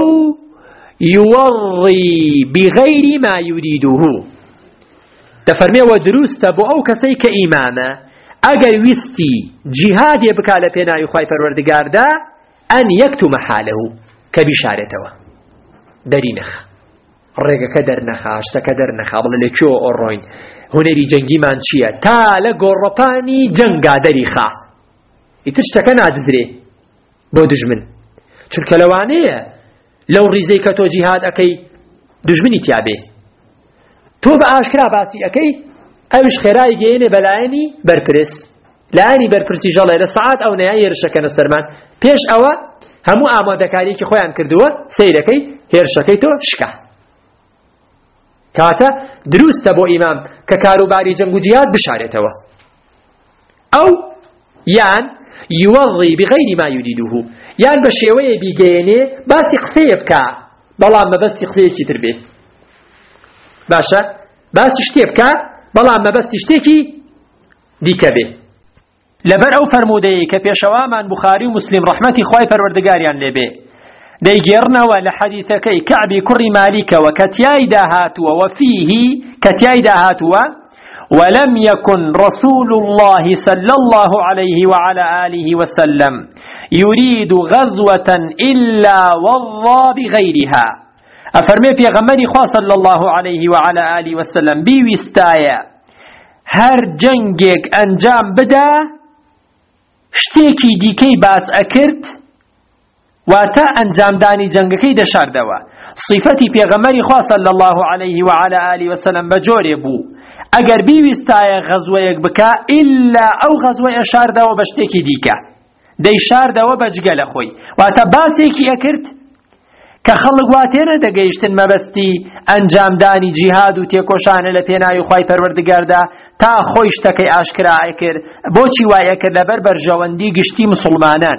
يوري بغير ما يريده تفرمي ودروس تبو أو كسيك إماما ئەگەر ویستی جیهادێ بکا لە پێناوی خوای پەروەردگاردا ئەن یەکتومە حالەهو کە بیشارێتەوە دەری نەخە ڕێگەکە دەرنەخا شتەکە دەرنەخا بڵێ لەکوێوە ئۆڕۆین هونەری جەنگیمان چییە تا لە گۆڕەپانی جەنگا دەری خا ئیتر شتەکە نادزرێ بۆ دژمن چونکە لەوانەیە لەو ڕیزەی کە تۆ جیهاد ئەەکەی دژمنی تیابێ تۆ بە ئاشکرا باسی ئەەکەی ئەوش خێرای گەیەنێ بەلایەنی بەرپرس لایەنی بەرپرسی ژەڵێ لە سەعات ئەو نەیە هێرشەکەنە سەرمان پێش ئەوە هەموو ئامادەکاریەکی خۆیان کردووە سەیرەکەی هێرشەکەی تۆ شکا کاتە دروستە بۆ ئیمام کە کاروباری جەنگ و جیهاد بشارێتەوە ئەو یان یوەڕی بغەیری ما یوریدوه یان بە شێوەیە بیگەیەنێ باسی قسەیە بکە بەڵام مەبەستی قسەیەکی تر بێ باشە باسی شتێ بکە بەڵام مەبەستی شتێکی دیکە بێ لەبەر ئەو فەرموودەیە کە پێشەوامان بوخاری و مسلم ڕەحمەتی خوای پەروەردگاریان لێبێ دەیگێڕنەوە لە حەدیثەکەی کەعبی کوڕی مالیکەوە کە تیایدا هاتووە وفیهی کە تیایدا هاتووە ولم يكن رسول الله صلى الله عليه وعلى آله وسلم يريد غزوة إلا وضى بغيرها أفرمي في غمري خوا صلى الله عليه وعلى آله وسلم بيوستايا هر جنگك أنجام بدا شتێکی دیکەی باس ئەکرد واتە ئەنجامدانی جەنگەکەی دەشاردەوە صیفەتی پێغەمبەری خوا صلی الله عليه وعلى آله وسلم بەجۆرێ بوو ئەگەر بیویستایە غەزوەیەک بکە ئیلا ئەو غەزوەیە شاردەوە بە شتێکی دیکە دەیشاردەوە بە جگە لە خۆی واتە باسێکی ئەکرد کە خەڵک واتێنە دەگەیشتن مەبەستی ئەنجامدانی جیهاد و تێکۆشانە لە پێناوی خوای پەروەردگاردا تا خۆی شتەکەی ئاشکرا ئەکرد بۆچی وایە کرد لەبەر بەرژەوەندی گشتی مسلمانان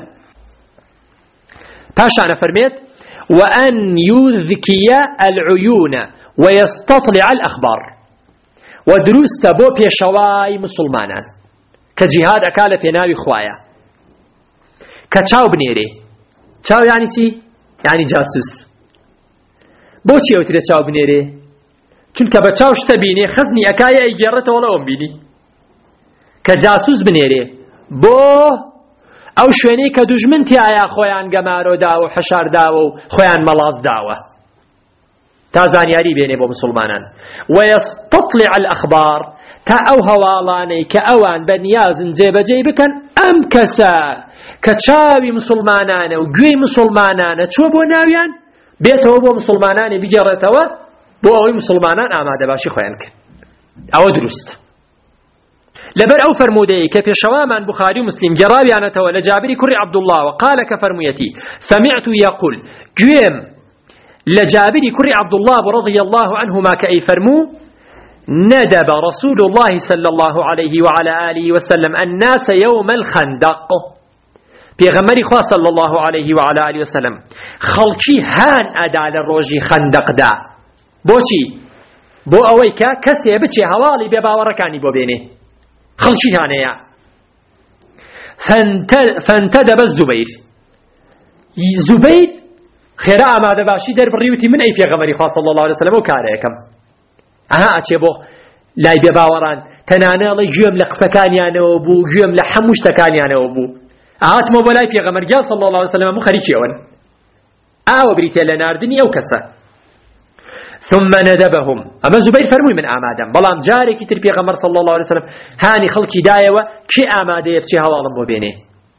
پاشانە فەرمێت وأن يذكي العيون ويستطلع الأخبار ودروست بو بيشواي مسلمانان كجهاد أكال بيناوي خوايا كتشاو بنيري تشاو يعني چي؟ يعني جاسوس بۆچی ئەوترێ چاو بنێرێ چونکە بە چاو شتە بینێ خەزنی ئەکایە ئەیگێڕێتەوە لەوەم بینی کە جاسوس بنێرێ بۆ ئەو شوێنەی کە دوژمن تایە خۆیان گەمارۆداوە و حەشارداوە و خۆیان مەڵازداوە تا زانیاری بێنێ بۆ مسلمانان ويستطلع الأخبار تا ئەو هەواڵانەی کە ئەوان بەنیازن جێبەجێ بکەن ئەم کەسە کە چاوی مسلمانانە و گوێی مسلمانانە چوە بۆ ناویان بێتەوە بۆ مسلمانانی بگێڕێتەوە بۆ ئەوەی مسلمانان ئامادە باشی خۆیان کرد ئەوە دروست لەبەر ئەو فەرموودەیە کە پێشەوامان بوخاری و مسلم گێڕاویانەتەوە لە جابری کوڕی عەبدوڵڵاه وقال کە فەرموویەتی سمعت يقول گوێم لە جابری کوڕی عەبدوڵڵاه رضي الله عنهما کە ئەی فەرموو ندب رسول الله صلى الله عليه وعلى آله وسلم الناس يوم الخندق پیغمبری خوا صلی الله علیه و علی آله وسلم خەڵکی هان ئەدا لە ڕۆژی خەندەقدا بۆچی بۆ ئەوەی کە کەسێ بچێ هەواڵی بێباوەڕەکانی بۆ بێنێ خەڵکی هانەیە فانتدب الزبير زبير خێرا ئامادە باشی دەربڕیوتی من ئەی پێغەمبەری خوا صلی الله علیه وسلم و کارە یەکەم ئەها ئەچێ بۆ لای بێباوەڕان تەنانەڵی گوێم لە قسەکانیانەوە بوو گوێم لە هەموو شتەکانیانەوە بوو ئاتمە بۆ لای پێغەمبەرگیان صلی الله علیه وسلم هەموو خەریکیەوەن ئاوە بریتێ لە ناردنی ئەو کەسە ثم ندبهم ئەمە زوبەیر فەرمووی من ئامادەم بەڵام جارێکی تر پێغەمبەر صلی الله علیه وسلم هانی خەڵکی دایەوە کێ ئامادەیە بچێ هەواڵم بۆ بێنێ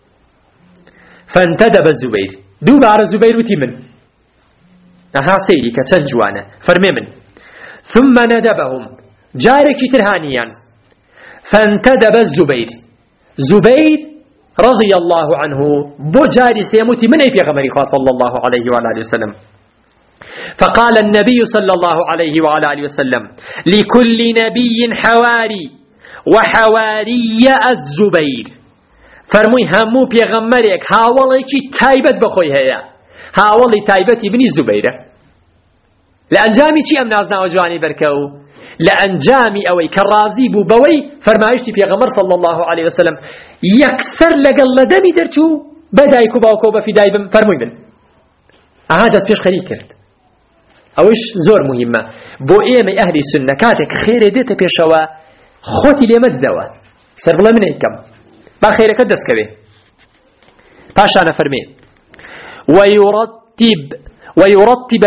فانتدب الزبير دووبارە زوبەیر وتی من ئەها سەیری کە چەند جوانە فەرمێ من ثم ندبهم جارێکی تر هانیان فانتدب الزبير زبير رضي الله عنه بجاري سيموتي من أي في غمري صلى الله عليه وعلى آله وسلم فقال النبي صلى الله عليه وعلى آله وسلم لكل نبي حواري وحواري الزبير فرموي همو بيغمريك هاوليكي تايبت بخوي هيا هاولي تايبتي بني الزبير لأنجامي چي أم نازنا وجواني بركو لأنجامي أوي كرازي بو بوي فرمايشتي بيغمر صلى الله عليه وسلم يكسر لقل دمي درچو بدايكو باوكو بفي دايبم فرموي من هذا فيش خليل كرد أوش زور مهمة بو إيمي أهلي سنة كاتك خير ديت بيشوا خوتي ليمت زوا سر بڵێ من ئەیکەم با خەیرەکە دەستکەوێ. پاشانە فەرمێ ويرتب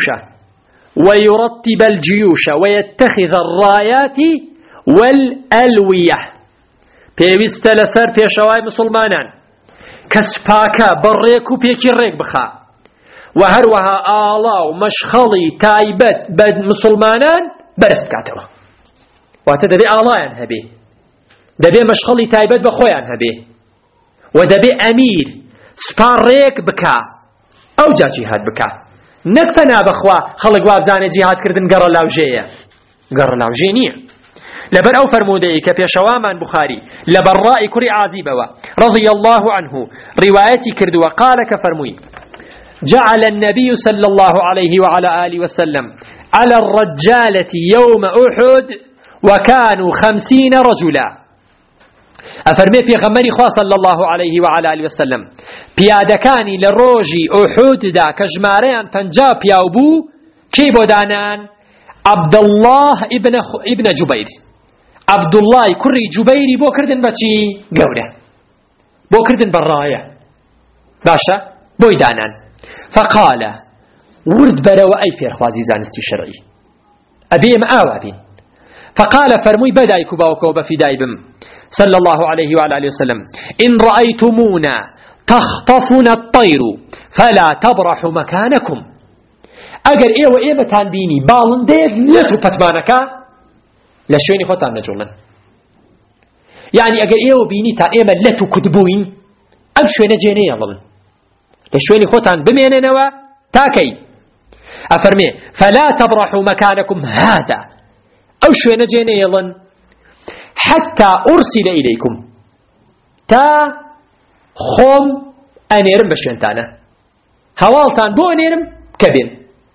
الجيوش ويتخذ الرايات والألوية پێویستە لەسەر پێشەوای مسلمانان کەسپاکە بەڕێک و پێکی ڕێک بخا و هەروەها ئاڵا و مەشخەڵی تایبەت بە مسلمانان بەرز بکاتەوە. واتە دەبێ ئاڵایان هەبێ، دەبێ مەشخەڵی تایبەت بە خۆیان هەبێ و دەبێ ئەمیر سپا ڕێک بکا ئەو جا جیهاد بکا. نەک تەنها بەخوا خەڵک وابزانێ جیهادکردن گەڕە لاوژەیە، گەڕە لاوژێ نییە. لبر أو فرمودي كبيشوامان بخاري لبراء كري عازيبوا رضي الله عنه روايتي كرد وقال كفرموي جعل النبي صلى الله عليه وعلى آله وسلم على الرجالة يوم أحد وكانوا 50 رجلا. أفرمي في غمري خواه صلى الله عليه وعلى آله وسلم بيادكاني لروجي أحد دا كجماريان پنجاب يوبو كي بودانان عبد الله ابن جبير عبد الله كري جبيري بو كردن بچي گورة بو كردن براية باشا بو دانان فقال ورد برا وأي فير خوازي زانستي شرعي أبيم آوابين فقال فرموي بدايكو باوكو بفداي بم صلى الله عليه وعلى آله وسلم إن رأيتمونا تخطفنا الطير فلا تبرحوا مكانكم. أجر إيه متان بيني بالنديك لتو بتمانكا لشويني خوتان نجولن. يعني أجر إيه بيني تا إيه لتو كتبوين أم شويني جيني يضل لشويني خوتان بميننوا تاكي أفرمي فلا تبرحوا مكانكم هذا أو شويني جيني يضل حتى أرسل إليكم تا خوم أنيرم بشوينتانا هوالتان بو أنيرم كبين.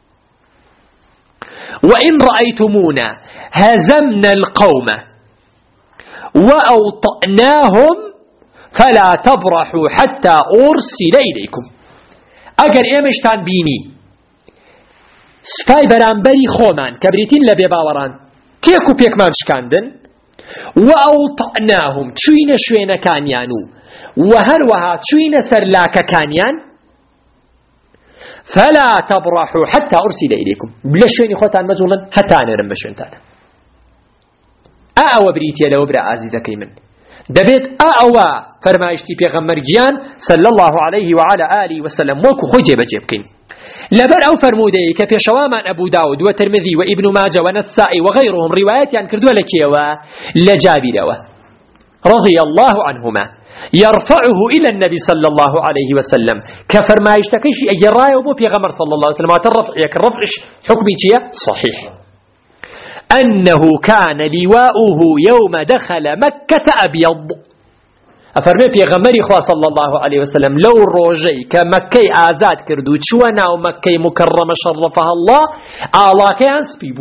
وإن رأيتمونا هزمنا القوم وأوطأناهم فلا تبرحوا حتى أرسل إليكم. أجر إيمشتان بيني سباي برانبري خومان كبريتين لبي باوران تيكو بيك مامشكاندن وأوطأناهم تشوين شوين كانيانو وهروها تشوين سرلاك كانيان فلا تبرحوا حتى أرسل إليكم بلشويني خوتان مجولا حتى نرم بشوينتان أعوى بريتيا لو برا عزيزة كيمن دبيت أعوى فرمايشتي بيغمر جيان صلى الله عليه وعلى آله وسلم وكو خوجي بجيبكين لبر أو فرمودي كفي شوامان أبو داود وترمذي وابن ماجه ونسائي وغيرهم روايات يعني كردوا لكيوا لجابروا رضي الله عنهما يرفعه إلى النبي صلى الله عليه وسلم كفر ما يشتكيش أجراء وبو في غمر صلى الله عليه وسلم وترفع الرفع حكمي صحيح أنه كان لواؤه يوم دخل مكة أبيض. أفرمي في غمر إخوة صلى الله عليه وسلم لو روجي كمكي آزاد كردو شوانا ومكي مكرمة شرفها الله آلاك ينسبيبو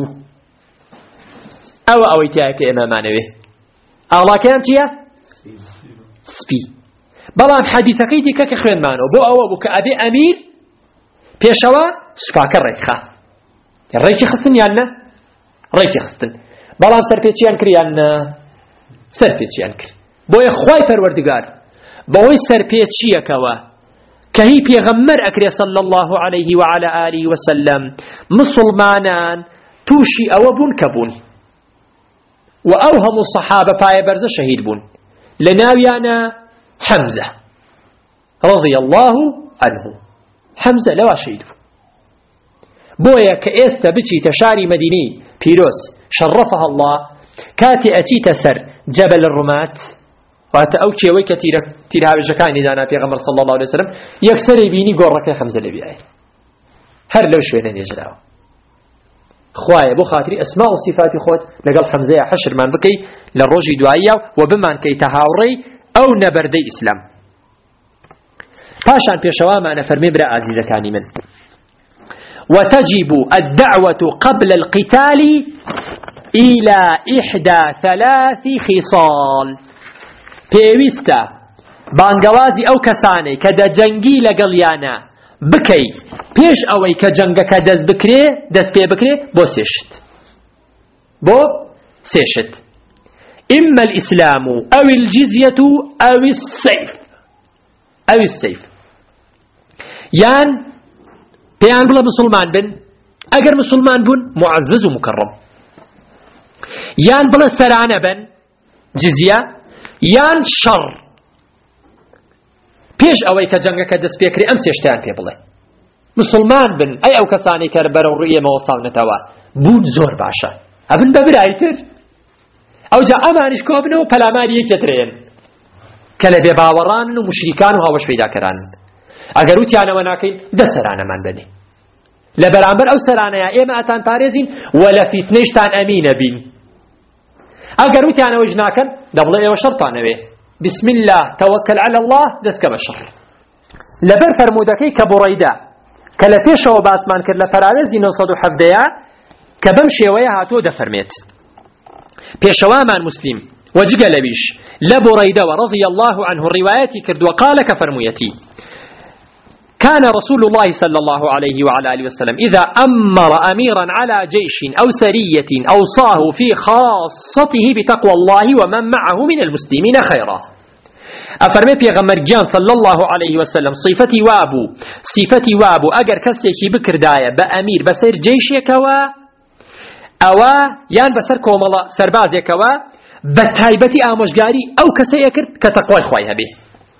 أو يتياك إمامانه آلاك ينسيه سبي بلام حديثكي دي كخوين مانو بو أو بو كأبي أمير بيشوا سفاك الريخة الريخي خصن يالنا ريخي خصن بلام سرپيچي ينكر يالنا سرپيچي ينكر بو يخواي پروردگار بو سرپيچي يكوا كهي پیغمبر أكري صلى الله عليه وعلى آله وسلم مسلمانان توشي أو بون كبون وأوهم الصحابة فاي برز شهيد بون لناويانا حمزة رضي الله عنه حمزة لوا شهيد بويا كإستا بچي تشاري مديني بيروس شرفها الله كاتي أتي تسر جبل الرمات وهذا أوكي ويكا تيرها بجكاني دانا في غمر صلى الله عليه وسلم يكسر يبيني قرك حمزة لبيعي هر لو شوينا يجراو خوايا بو خاطري أسماء وصفات خوت لقال حمزة حشر من بكي للرجي دعايا وبمان كي تهاوري أو نبردي إسلام باشان بيشوا معنا فرمي برا عزيزة كاني من وتجب الدعوة قبل القتال إلى 3 خصال بيويستا بانقوازي أو كساني كدا جنگي لقليانا بكي بيش أوي كجنگك دز بكري دز بي بكري بو سيشت إما الإسلام أو الجزية أو السيف يان بيان بلا مسلمان بن أجر مسلمان بن معزز ومكرم يان بلا سرانة بن جزية يان شر بيش أوي كجنگة كدس بيكري أمس يشتان في بلا مسلمان بن أي أو كساني كربرو رؤية موصاونة توا بون زور باشا أبن ببرايتر أو جاء أمانش كوبنو پلاماري يكترين كلا بباوران ومشركان وهاوش بيدا كران اگر وتیانە وەناکەین دە سەرانەمان بنێ لە بەرامبەر ئەو سەرانەیە ئێمە ئەتان پارێزین وە لە فیتنەیشتان ئەمینە بین ئەگەر وتیانەوەیش ناکەن دەبڵێ ئێوە شەڕتانەوێ بسم الله توكل على الله دەستکە بە شەڕ لەبەر فەرموودەکەی کە بوڕەیدا کە لە پێشەوە باسمان کرد لە فەراوێزی 970 کە بەم شێوەیە هاتووە دەفەرمێت پێشەوامان مسلم وجگە لەویش لە بوڕەیدەوە رضي الله عنه ڕیوایەتی کرد وقال كفرمويتي كان رسول الله صلى الله عليه وعلى آله وسلم إذا أمر أميرا على جيش أو سرية أوصاه في خاصته بتقوى الله ومن معه من المسلمين خيرا أفرمي بيغمر جان صلى الله عليه وسلم صفتي وابو أجر كسيكي بكر داية بأمير بسير جيشك أوا يان بسر كوملا سربازك بتايبتي آموشگاري أو كسيكر كتقوى خويها به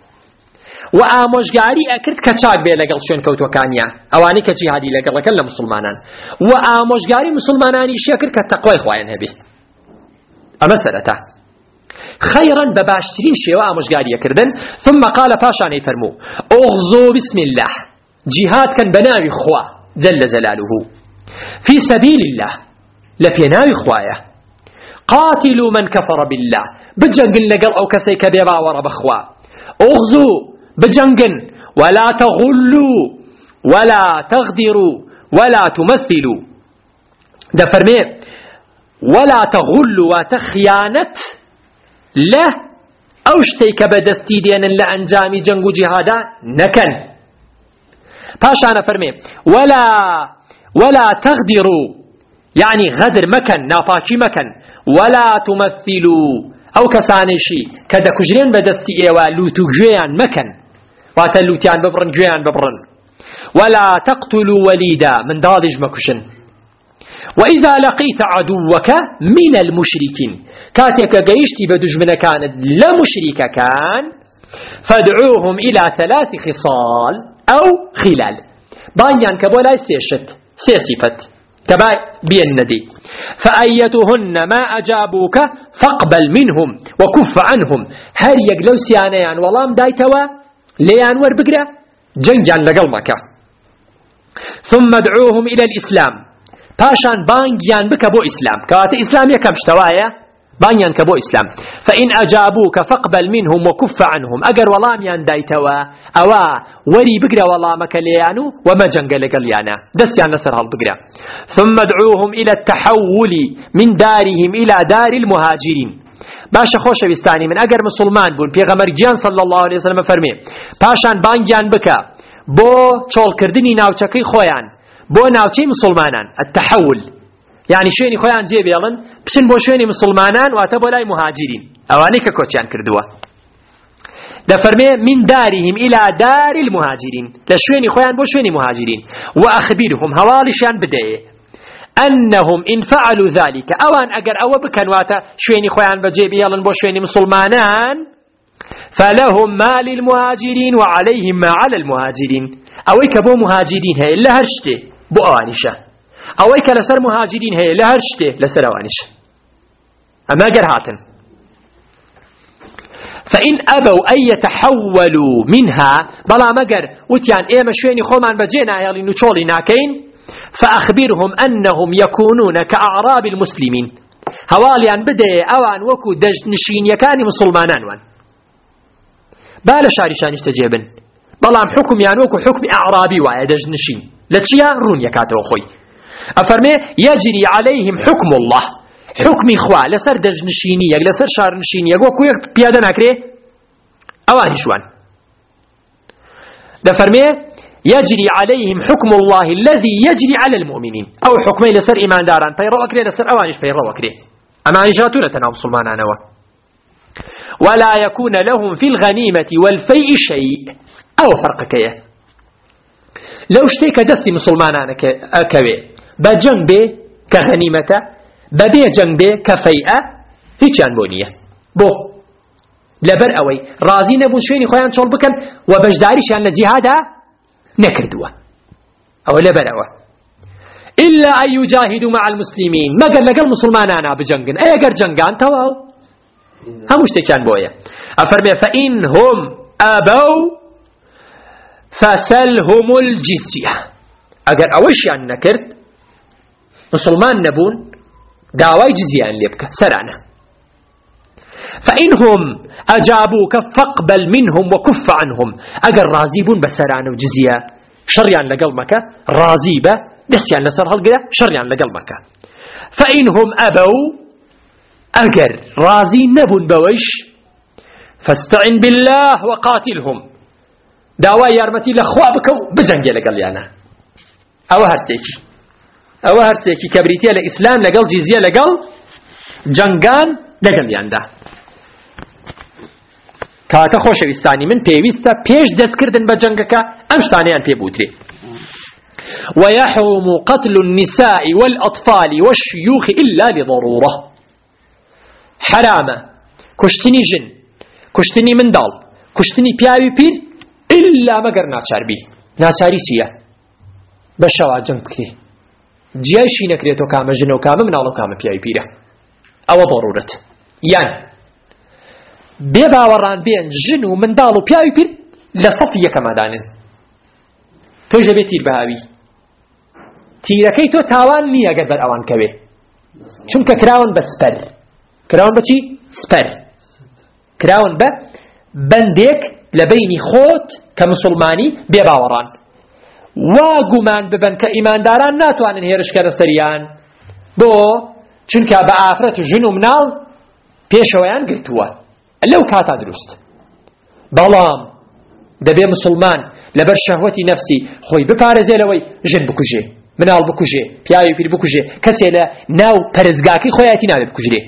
و ئامۆژگاری ئەکرد کە چاک بێ لەگەڵ شوێن کەوتوەکانیە ئەوانەی کە جیهادی لەگەڵەکەن لە مسلمانان و ئامۆژگاری مسلمانانیشی ئەکرد کە تەقوای خوایان هەبێ ئەمە سەرەتا خەیرا بە باشترین شێوە ئامۆژگاریەکردن ثم قال پاشانەی فەرموو ئوغزوا بسم الله جیهاد کەن بە ناوی خوا جل جلاله في سبيل الله لە پێناوی خوایە قاتلوا من كفر بالله بجنگن لەگەڵ ئەو کەسەی کە بێ باوەڕە بەخوا ئوغزوا بجنگن ولا تغلوا ولا تغدروا ولا تمثلوا ده فرمي ولا تغلوا وتخيانت له او شتيك بدستي دين لانجامي جنگو جهادا نكن باشانا فرمي ولا تغدروا يعني غدر مكن نافاكي مكن ولا تمثلوا او كسانيشي كدا كجرين بدستي ايوا لوتو جويان مكن واتا لوتيان ببرن جويان ببرن ولا تقتلوا وليدا من دادج مكشن وإذا لقيت عدوك من المشركين كاتك قيشتي بدجمنا كانت لا مشرك كان فادعوهم إلى 3 خصال أو خلال بانيان كبولا سيصفت كبا بيندي فأيتهن ما أجابوك فاقبل منهم وكف عنهم هر يقلو سيانيان والله دايتوا ليان وربقرا جنجان لقلمك ثم ادعوهم إلى الإسلام باشان بانجيان بك بو إسلام كوات إسلام يكم شتوايا بانيان كبو إسلام فإن أجابوك فاقبل منهم وكف عنهم أقر والاميان دايتوا أوا وري بقرا والامك ليانو وما جنجل لقليانا دسيان نصر هالبقرا ثم ادعوهم إلى التحول من دارهم إلى دار المهاجرين باشا خوش بستاني من اگر مسلمان بون پیغمبر گیان صلی الله علیه وسلم فرمی پاشان بانگیان بکا بو چول کردنی ناوچکی خویان بو ناوچی مسلمانان التحول يعني شويني خويان جيب يلن بسن بو شويني مسلمانان واتبو لاي مهاجرين اواني كوتيان كردوا ده فرمي من دارهم الى دار المهاجرين لشويني خويان بو شويني مهاجرين واخبرهم هوالشان بدايه أنهم إن فعلوا ذلك أوان أجر أو بكن واتا شويني خوان بجيب يلن بو شويني مسلمانان فلهم ما للمهاجرين وعليهم ما على المهاجرين أويك بو مهاجرين هي إلا هرشته بو أوانشة أويك لسر مهاجرين هي إلا هرشته لسر أوانشة أما أجر هاتن فإن أبوا أن يتحولوا منها بلا مجر وتيان إيما شويني خوان بجينا يلي نشولي ناكين فأخبرهم أنهم يكونون كأعراب المسلمين هواليان بدأ أوان وكو دجنشين يكاني مسلمانان وان بالا شارشان يستجيبن بلام حكم يعني وكو حكم أعرابي ويا دجنشين لتشيا رون يكاتو خوي أفرمي يجري عليهم حكم الله حكم إخوة لسر دجنشيني لسر شارنشيني وكو يك بيادنا كري أوان شوان دفرمي يجري عليهم حكم الله الذي يجري على المؤمنين أو حكمي لسر إيمان داران فيروا أكري لسر أوانش فيروا أكري أما إجاتو لتنام سلمان عنوا ولا يكون لهم في الغنيمة والفيء شيء. أو فرقك لو اشتيك دستي مسلمان كوي بجنبه كغنيمة ببي جنبه كفيئة هيك بونية بو لبر أوي رازين أبو شويني خوان شغل بكن وبجداريش يعني لجهادها نكردوا أو لبر أوي إلا أن يجاهدوا مع المسلمين ما قال لقى المسلمان أنا بجنقن أي قر جنقان تواو هم اشتكان بويا أفرمي فإنهم أبوا فسلهم الجزية أقر أوش يعني نكرت مسلمان نبون داواي جزية ليبك سرانا فإنهم أجابوك فاقبل منهم وكف عنهم أقر راضيبون بسرانا وجزية شريان لقلمك راضيبة دسيان لسر هالقرة شريان لقلمك فإنهم أبوا أقر راضي نبون بوش فاستعن بالله وقاتلهم داوای یارمەتی لە خوا بکە و بجەنگێ لەگەڵ یانە ئەوە هەرسێکی کە بریتیە لە ئیسلام لەگەڵ جیزیە لەگەڵ جەنگان لەگەڵ یاندا کاتە خۆشەویستانی من پێویستە پێش دەستکردن بە جەنگەکە ئەم شتانەیان پێ بوترێ ويحرم قتل النساء والأطفال والشيوخ إلا لضرورة حرامة كشتني جن كشتني مندال كشتني بياوي بير إلا مگر ناچار بي ناچاري سيه بشوا جنگ بكري جيشي نكريتو كام جنو كام منالو كام بياي بيره او ضرورت يعني بيباوران بين جنو مندالو بياي بير لصفيه كما دانن تو جبي تير بهاوي تيركي تو تاوان نيه قبل اوان كبه چونك كراون بسبر كراون بچي سبر كراون ب بنديك لبيني خوت كمسلماني بيباوران واقومان ببن كإيمان داران ناتوانن هيرش كرسريان بو چونك بآفرت جنو منال بيشويان قلتوا لو كاتا درست بلام دبي مسلمان لبر شهوتي نفسي خوي بپارزي لوي جن بكوجي منال بكوجي بياوي بير بكوجي كسي لا ناو پرزگاكي خوياتي ناوي بكوجري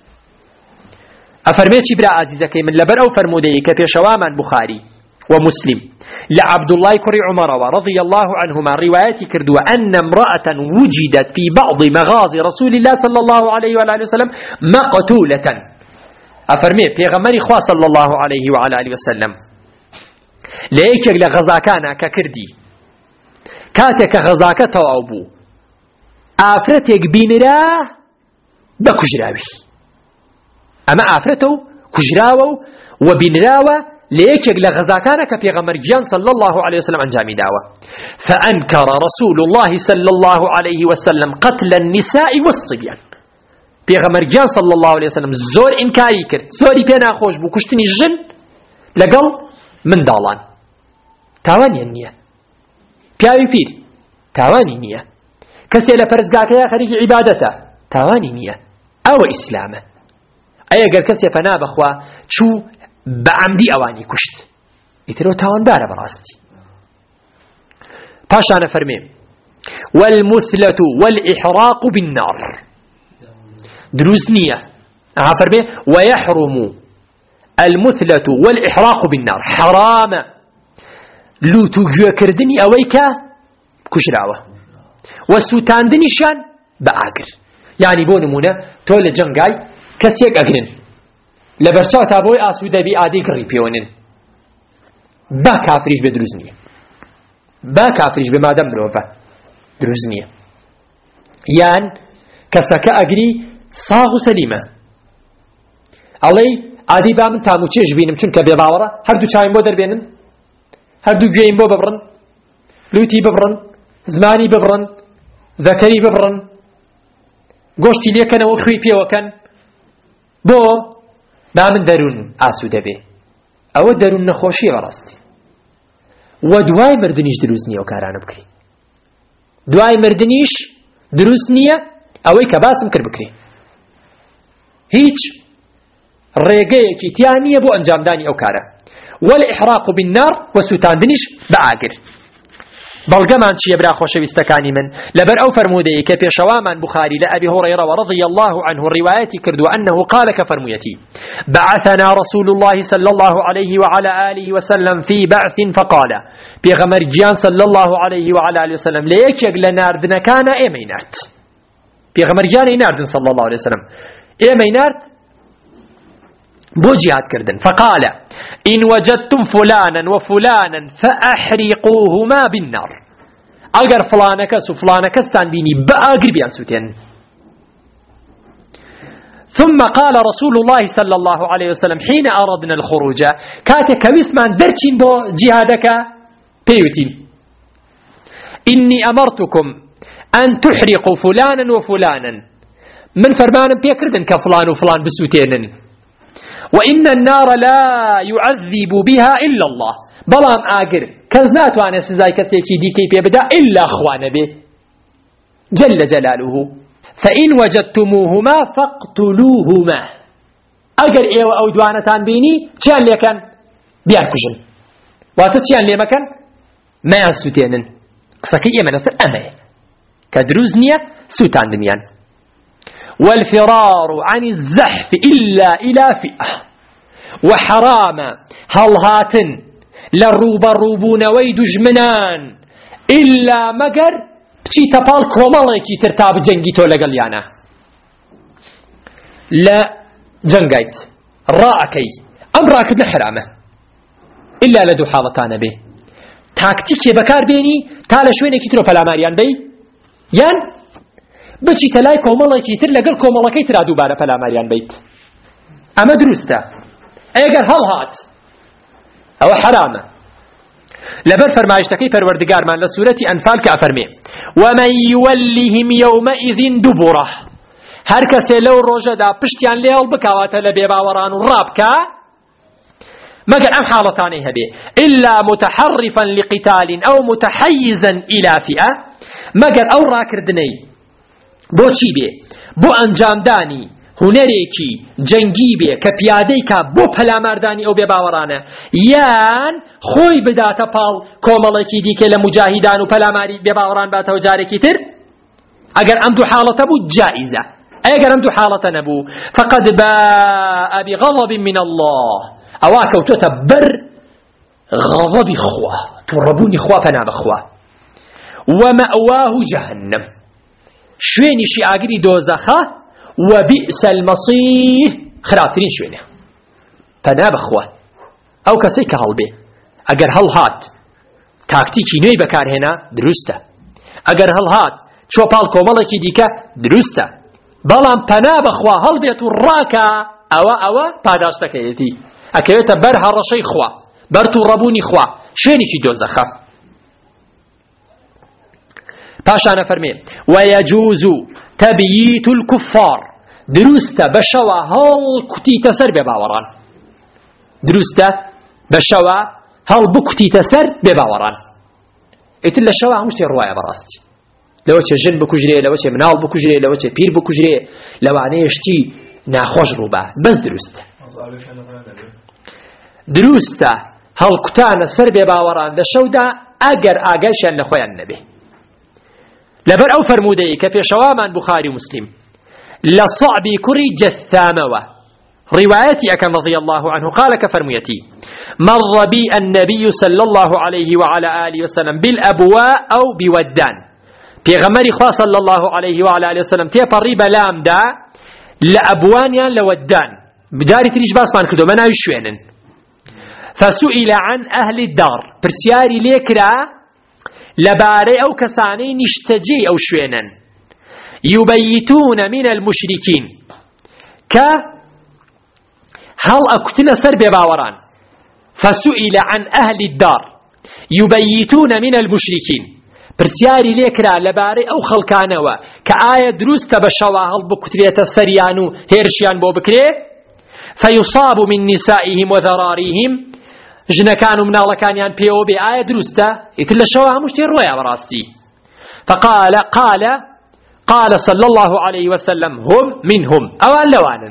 أفرميتي برا عزيزكي من لبر أو فرمودي كبيشوامان بخاري ومسلم لعبد الله كري عمر رضي الله عنهما رواياتي كردوا أن امرأة وجدت في بعض مغازي رسول الله صلى الله عليه وآله وسلم مقتولة أفرمي بيغمري خوا صلى الله عليه وآله وسلم ليكيك لغزاكانا ككردي كاتك غزاكته أبو آفرتك بينرا بكجراوي أما آفرته كجراوه وبينراوه ليكيك لغزاكانا كبيغمر جيان صلى الله عليه وسلم عن جامي داوة فأنكر رسول الله صلى الله عليه وسلم قتل النساء والصبيان بيغمر جيان صلى الله عليه وسلم زور إنكاري كرت زوري بينا خوش بو كشتني جن لقل من دالان تاواني النية بياوي فير تاواني نية كسي لفرزقاك يا خريج عبادته تاواني نية أو إسلامه أي أقر كسي فنا بخوا شو بعمدي أواني كشت يترو تاوان دار براستي باشانا فرمي والمثلة والإحراق بالنار دروزنية فرمي ويحرم المثلة والإحراق بالنار حرام لوتو جوا كردني أويكا كشراوة والسوتان دنيشان بآقر يعني بونمونا تولى جنقاي كسيك أقرن لبرشاو تابوي آسوده بي آدي قري بيونن با كافريش بدروزنية با كافريش بمادم مروفة دروزنية يان كسك أقري صاغ سليمة علي آدي با من تامو چيش بينم چونك بباورة هردو چاين بو در بينن هردو گوين بو ببرن لوتي ببرن زماني ببرن ذكري ببرن گوشتي ليكن وخوي بيوكن بو با من درون آسوده بي او درون نخوشي غرستي ودواي مردنيش دروز نية وكارانو بكري دواي مردنيش دروز نية اوي كباسم كر بكري هيج ريقيكي تيانية بو انجام داني او كارا والإحراق بالنار وسوتان دنيش بآقر بەڵگەمان چیە برا خۆشەویستەکانی من لەبەر ئەو فەرموودەیە کە پێشەوامان بوخاری لە ئەبی هوريرة رضي الله عنه ڕیوایەتی کردو أنه قال كفرمويتي بعثنا رسول الله صلى الله عليه وعلى آله وسلم في بعث فقال بيغمر جيان صلى الله عليه وعلى آله وسلم ليكيك لناردنا كان إيمينات بيغمر جيان إناردن صلى الله عليه وسلم إيمينات بو جهاد كردن فقال إن وجدتم فلانا وفلانا فأحرقوهما بالنار أجر فلانكس وفلانكستان بيني بأجر بيان سوتين ثم قال رسول الله صلى الله عليه وسلم حين أردنا الخروج كاتك وسمان درتين بو جهادك بيوتين إني أمرتكم أن تحرقوا فلانا وفلانا من فرمان بيكردن كفلان وفلان بسوتين وإن النار لا يعذب بها إلا الله بلام آقر كزنات وانا سزاي كسيكي ديكي بيبدا إلا أخوان به جل جلاله فإن وجدتموهما فاقتلوهما أقر إيوة أو دوانتان بيني تيان ليكن بياركجن واتتيان لي مكان ما ينسوتينن قصكي إيمان أستر أمي كدروزنية سوتان دميان والفرار عن الزحف إلا إلى فئة وحرام هلهاتن للروبون ويدجمنان إلا مقر بشي تبال كوماليكي ترتاب جنگي تو لقليانا لا جنگايت راكي أم راكد لحرامة إلا لدو حالتان به تاكتيكي بكار بيني تالا شويني كترو فلاماريان بي يان بچی تلای کۆمەڵێکی تر لەگەڵ کۆمەڵەکەی ترا دووبارە پەلاماریان بیت ئەمە دروستە ئەگەر هەڵهات ئەوە حرامە لەبەر فەرمایشتەکەی پەروەردگارمان لە سوورەتی ئەنفال کە ئەفەرمێ ومن يولهم يومئذ دبره هەر کەسێ لەو ڕۆژەدا پشتیان لێڵ بکەواتە لە بێباوەڕان و ڕابکە مەگەر ئەم حاڵەتانەی هەبێ إلا متحرفا لقتال أو متحيزا إلى فئة مەگەر ئەو ڕاکردنەی بۆچی بێ بۆ ئەنجامدانی هونەرێکی جەنگی بێ کە پیادەی کا بۆ پەلاماردانی ئەو بێباوەڕانە یان خۆی بداتە پاڵ کۆمەڵێکی دیکە لە مجاهیدان و پەلاماری بێباوەڕان باتەوە جارێکی تر ئەگەر ئەم دوو حاڵەتە بوو جائزە ئەگەر ئەم دوو حاڵەتە نەبوو فقد باء بغضب من الله ئەوا کەوتۆتە بەر غەضەبی خوا تووڕەبوونی خوا پەنا بەخوا ومأواه جهنم شوێنیشی ئاگری دۆزەخە وبئس المصير خراپترین شوێنە پەنا بەخوا ئەو کەسەی کە هەڵبێ ئەگەر هەڵهات تاکتیکی نوێی بەکارهێنا دروستە ئەگەر هەڵهات چۆپاڵ کۆمەڵێکی دیکە دروستە بەڵام پەنا بەخوا هەڵبێت و ڕاکە ئەوە پاداشتەکەیەتی ئەکەوێتە بەر هەڕەشەی خوا بەر تووڕەبوونی خوا شوێنێکی دۆزەخە پاشانە فەرمێ ويجوز تبييت الكفار دروستە بەشەوە هەڵ کوتیتە سەر بێباوەڕان دروستە بەشەوە هەڵ بکوتیتە سەر بێباوەڕان ئیتر لە شەوە هەموو شتێ ڕوایە بەڕاستی لەوە چێ ژن بکوژرێ لەوە چێ مناڵ بکوژرێ لەوە چێ پیر بکوژرێ لەوانەیە شتی ناخۆش ڕووبە بەس دروستە دروستە هەڵکوتانە سەر بێباوەڕان لە شەودا ئەگەر ئاگایشیان لە خۆیان نەبێ لبر أو فرمودي كفيشوامان بخاري مسلم لصعبي كري جثاموة روايتي أكن رضي الله عنه قال كفرميتي مر بي النبي صلى الله عليه وعلى آله وسلم بالأبواء أو بودان بيغمري خوا صلى الله عليه وعلى آله وسلم تيبري بلام دا لأبوانيا لودان بجاري تريش باسمان كدو منا يشوينن فسئل عن أهل الدار برسياري ليكرا لباري أو كساني نشتجي أو شوينا يبيتون من المشركين هل أكتنا سر بباوران فسئل عن أهل الدار يبيتون من المشركين برسياري ليكرا لباري أو خلقانوا كآية دروس تبشوا هل بكترية السريانو هيرشيان بو بكري فيصاب من نسائهم وذراريهم جنكانوا من الله كان يان بيو بآية دروستا يتلا شواها مشتي رواية براستي فقال صلى الله عليه وسلم هم منهم أوان لوانا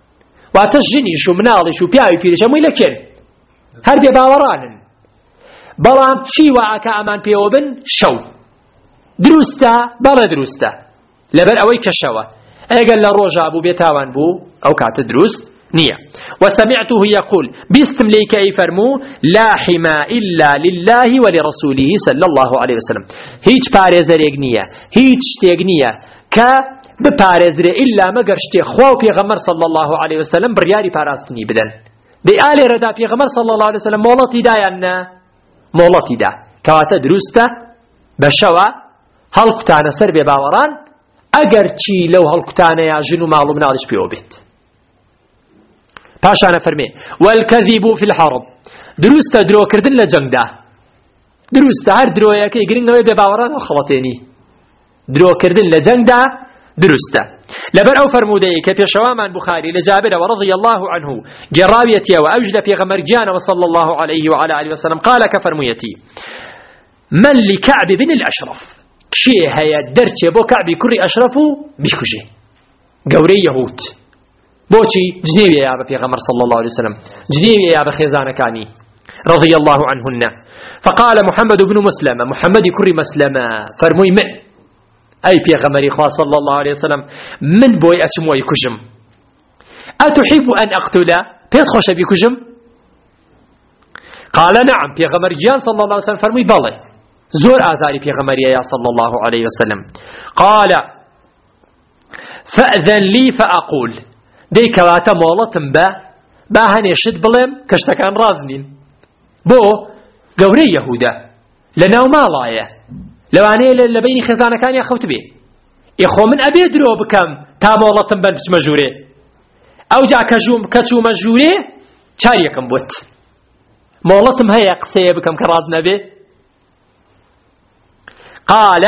واتجني شو منالي شو بياوي فيه شموي لكن هربي باورانا بەڵام چی وەئەکە ئەمان پێوە بن شەو دروستە بەڵێ دروستە لەبەر ئەوەی کە شەوە ئەگەر لە ڕۆژا بوو بێتاوان بوو ئەو کاتە دروست نییە وسمعته يقول بيستم ليك أي فرمو لا حما إلا لله ولرسوله صلى الله عليه وسلم هيج پارێزەرێک نییە هیچ شتێک نییە کە بپارێزرێ إلا مەگەر شتێ خوا و پێغەمبەر صلى الله عليه وسلم بڕیاری پاراستنی بدەن دەی ئالێرەدا پێغەمبەر صلى الله عليه وسلم مۆڵەتی دایان نە مۆڵەتی دا کەواتە دروستە بە شەوە هەڵکوتانە سەر بێ باوەڕان ئەگەر چی لەو هەڵکوتانەیە ژن و ماڵ و مناڵیش پێوە بێت پاشانە فەرمێ والكذب في الحرب دروستە درۆکردن لە جەنگدا دروستە هەر درۆیەکەی گرنگەوەی بێ باوەڕان و خەڵەتێنی درۆکردن لە جەنگدا دروستە لەبەر ئەو فەرمودەیە کە پێشەوامان بوخاری لە جابرەوە رضي الله عنه گێڕاویەتیەوە ئەوش لە پێغەمبەر گیانەوە صلى الله عليه وعلى آله وسلم قال کە فەرموویەتی من لكعب بن الأشرف کێ هەیە دەرچێ بۆ کەعبی کوڕی ئەشرەف و بیکوژێ گەورەی یەهود بۆچی جنێویە بە پێغەمبەر صلى الله عليه وسلم جنێویە بە خێزانەکانی رضي الله عنهن فقال محمد بن مسلمة محمد كري مسلمة فرموي من أي بيغمري خوا صلى الله عليه وسلم من بوي أتموي كجم أتحب أن أقتل بيتخش بكجم قال نعم بيغمر جيان صلى الله عليه وسلم فرموي بالله زور آزاري بيغمري يا صلى الله عليه وسلم قال فأذن لي فأقول دي كواتا مولتم با هنشد بلم كشتكان رازنين بو قوري يهودا لناو مالايا لوانەیە لە بینی خێزانەکانی خەوت بێ ئێخۆ من ئەبێ درۆ بکەم تا مۆڵەتم بەر بچمە ژوورێ ئەو جا کە چوومە ژوورێ چاریەکەم بوت مۆڵەتم هەیە قسەیە بکەم کە ڕاز نەبێ قال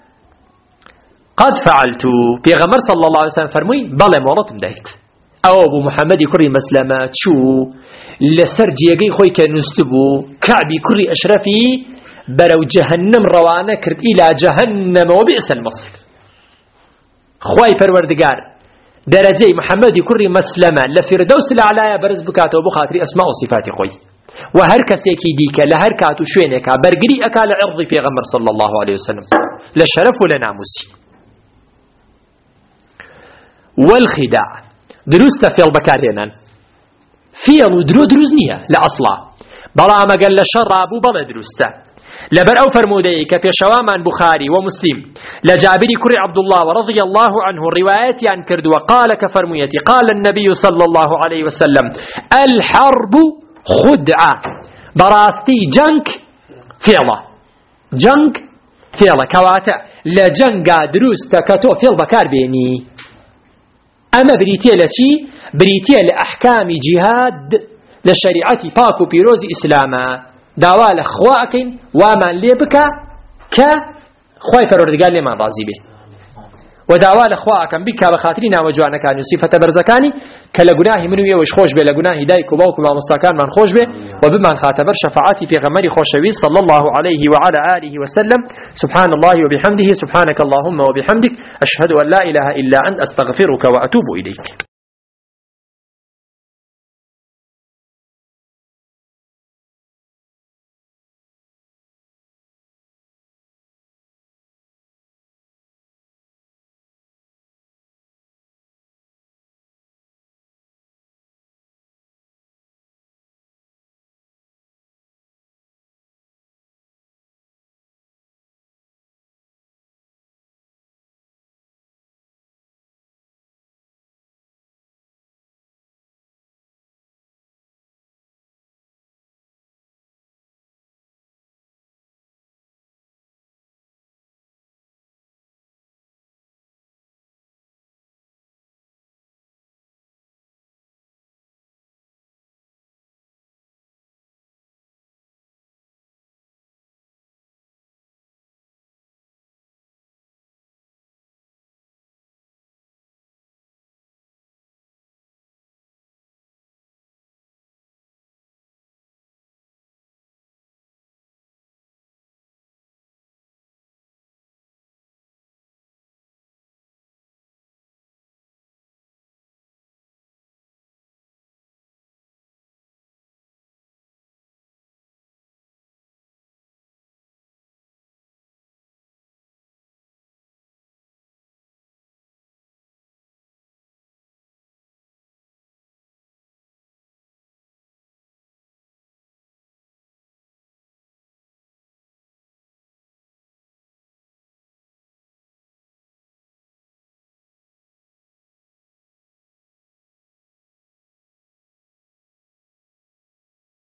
قد فعلت پێغەمبەر صلى الله عليه وسلم فەرمووی بەڵێ مۆڵەتم دایت ئەوە بوو محەممەدی کوڕی مەسلەمە چوو لەسەر جێگەی خۆی کە نووست بوو کەعبی کوڕی ئەشرەفی برو جهنم روانه کرد الى جهنم وبئس المصير خواي پروردگار درجه محمد كري مسلمه لفردوس الاعلى برز بكاته بخاطر اسماء وصفات خوي وهر كسيكي ديك لهر كاتو شوينكا برغري اكال عرض پیغمبر صلى الله عليه وسلم لشرف ولناموسي والخداع دروست في البكارينان فيلو دروزنيه لا اصلا بلا ما قال شر ابو بلا دروسته لبر أو فرمودي كبيشوامان بخاري ومسلم لجابري كري عبد الله ورضي الله عنه الروايات عن كرد وقال كفرميتي قال النبي صلى الله عليه وسلم الحرب خدعة براستي جنك فيلا جنك فيلا كواتا لجنك دروس تكتو فيل بكار بيني أما بريتيا لشي بريتيا لأحكام جهاد لشريعة باكو بيروز إسلاما داوا لخواكين وامان ليبكا كخواي پروردگار لما راضي به وداوا لخواكن بك بخاطرنا وجوانا كان صفه برزكاني كلا گناهي منو يوش خوش به لگناهي دايكو باوكو ما مستكان من خوش به وبمن خاطبر شفاعتي في غمر خوشوي صلى الله عليه وعلى اله وسلم سبحان الله وبحمده سبحانك اللهم وبحمدك اشهد ان لا اله الا انت استغفرك واتوب اليك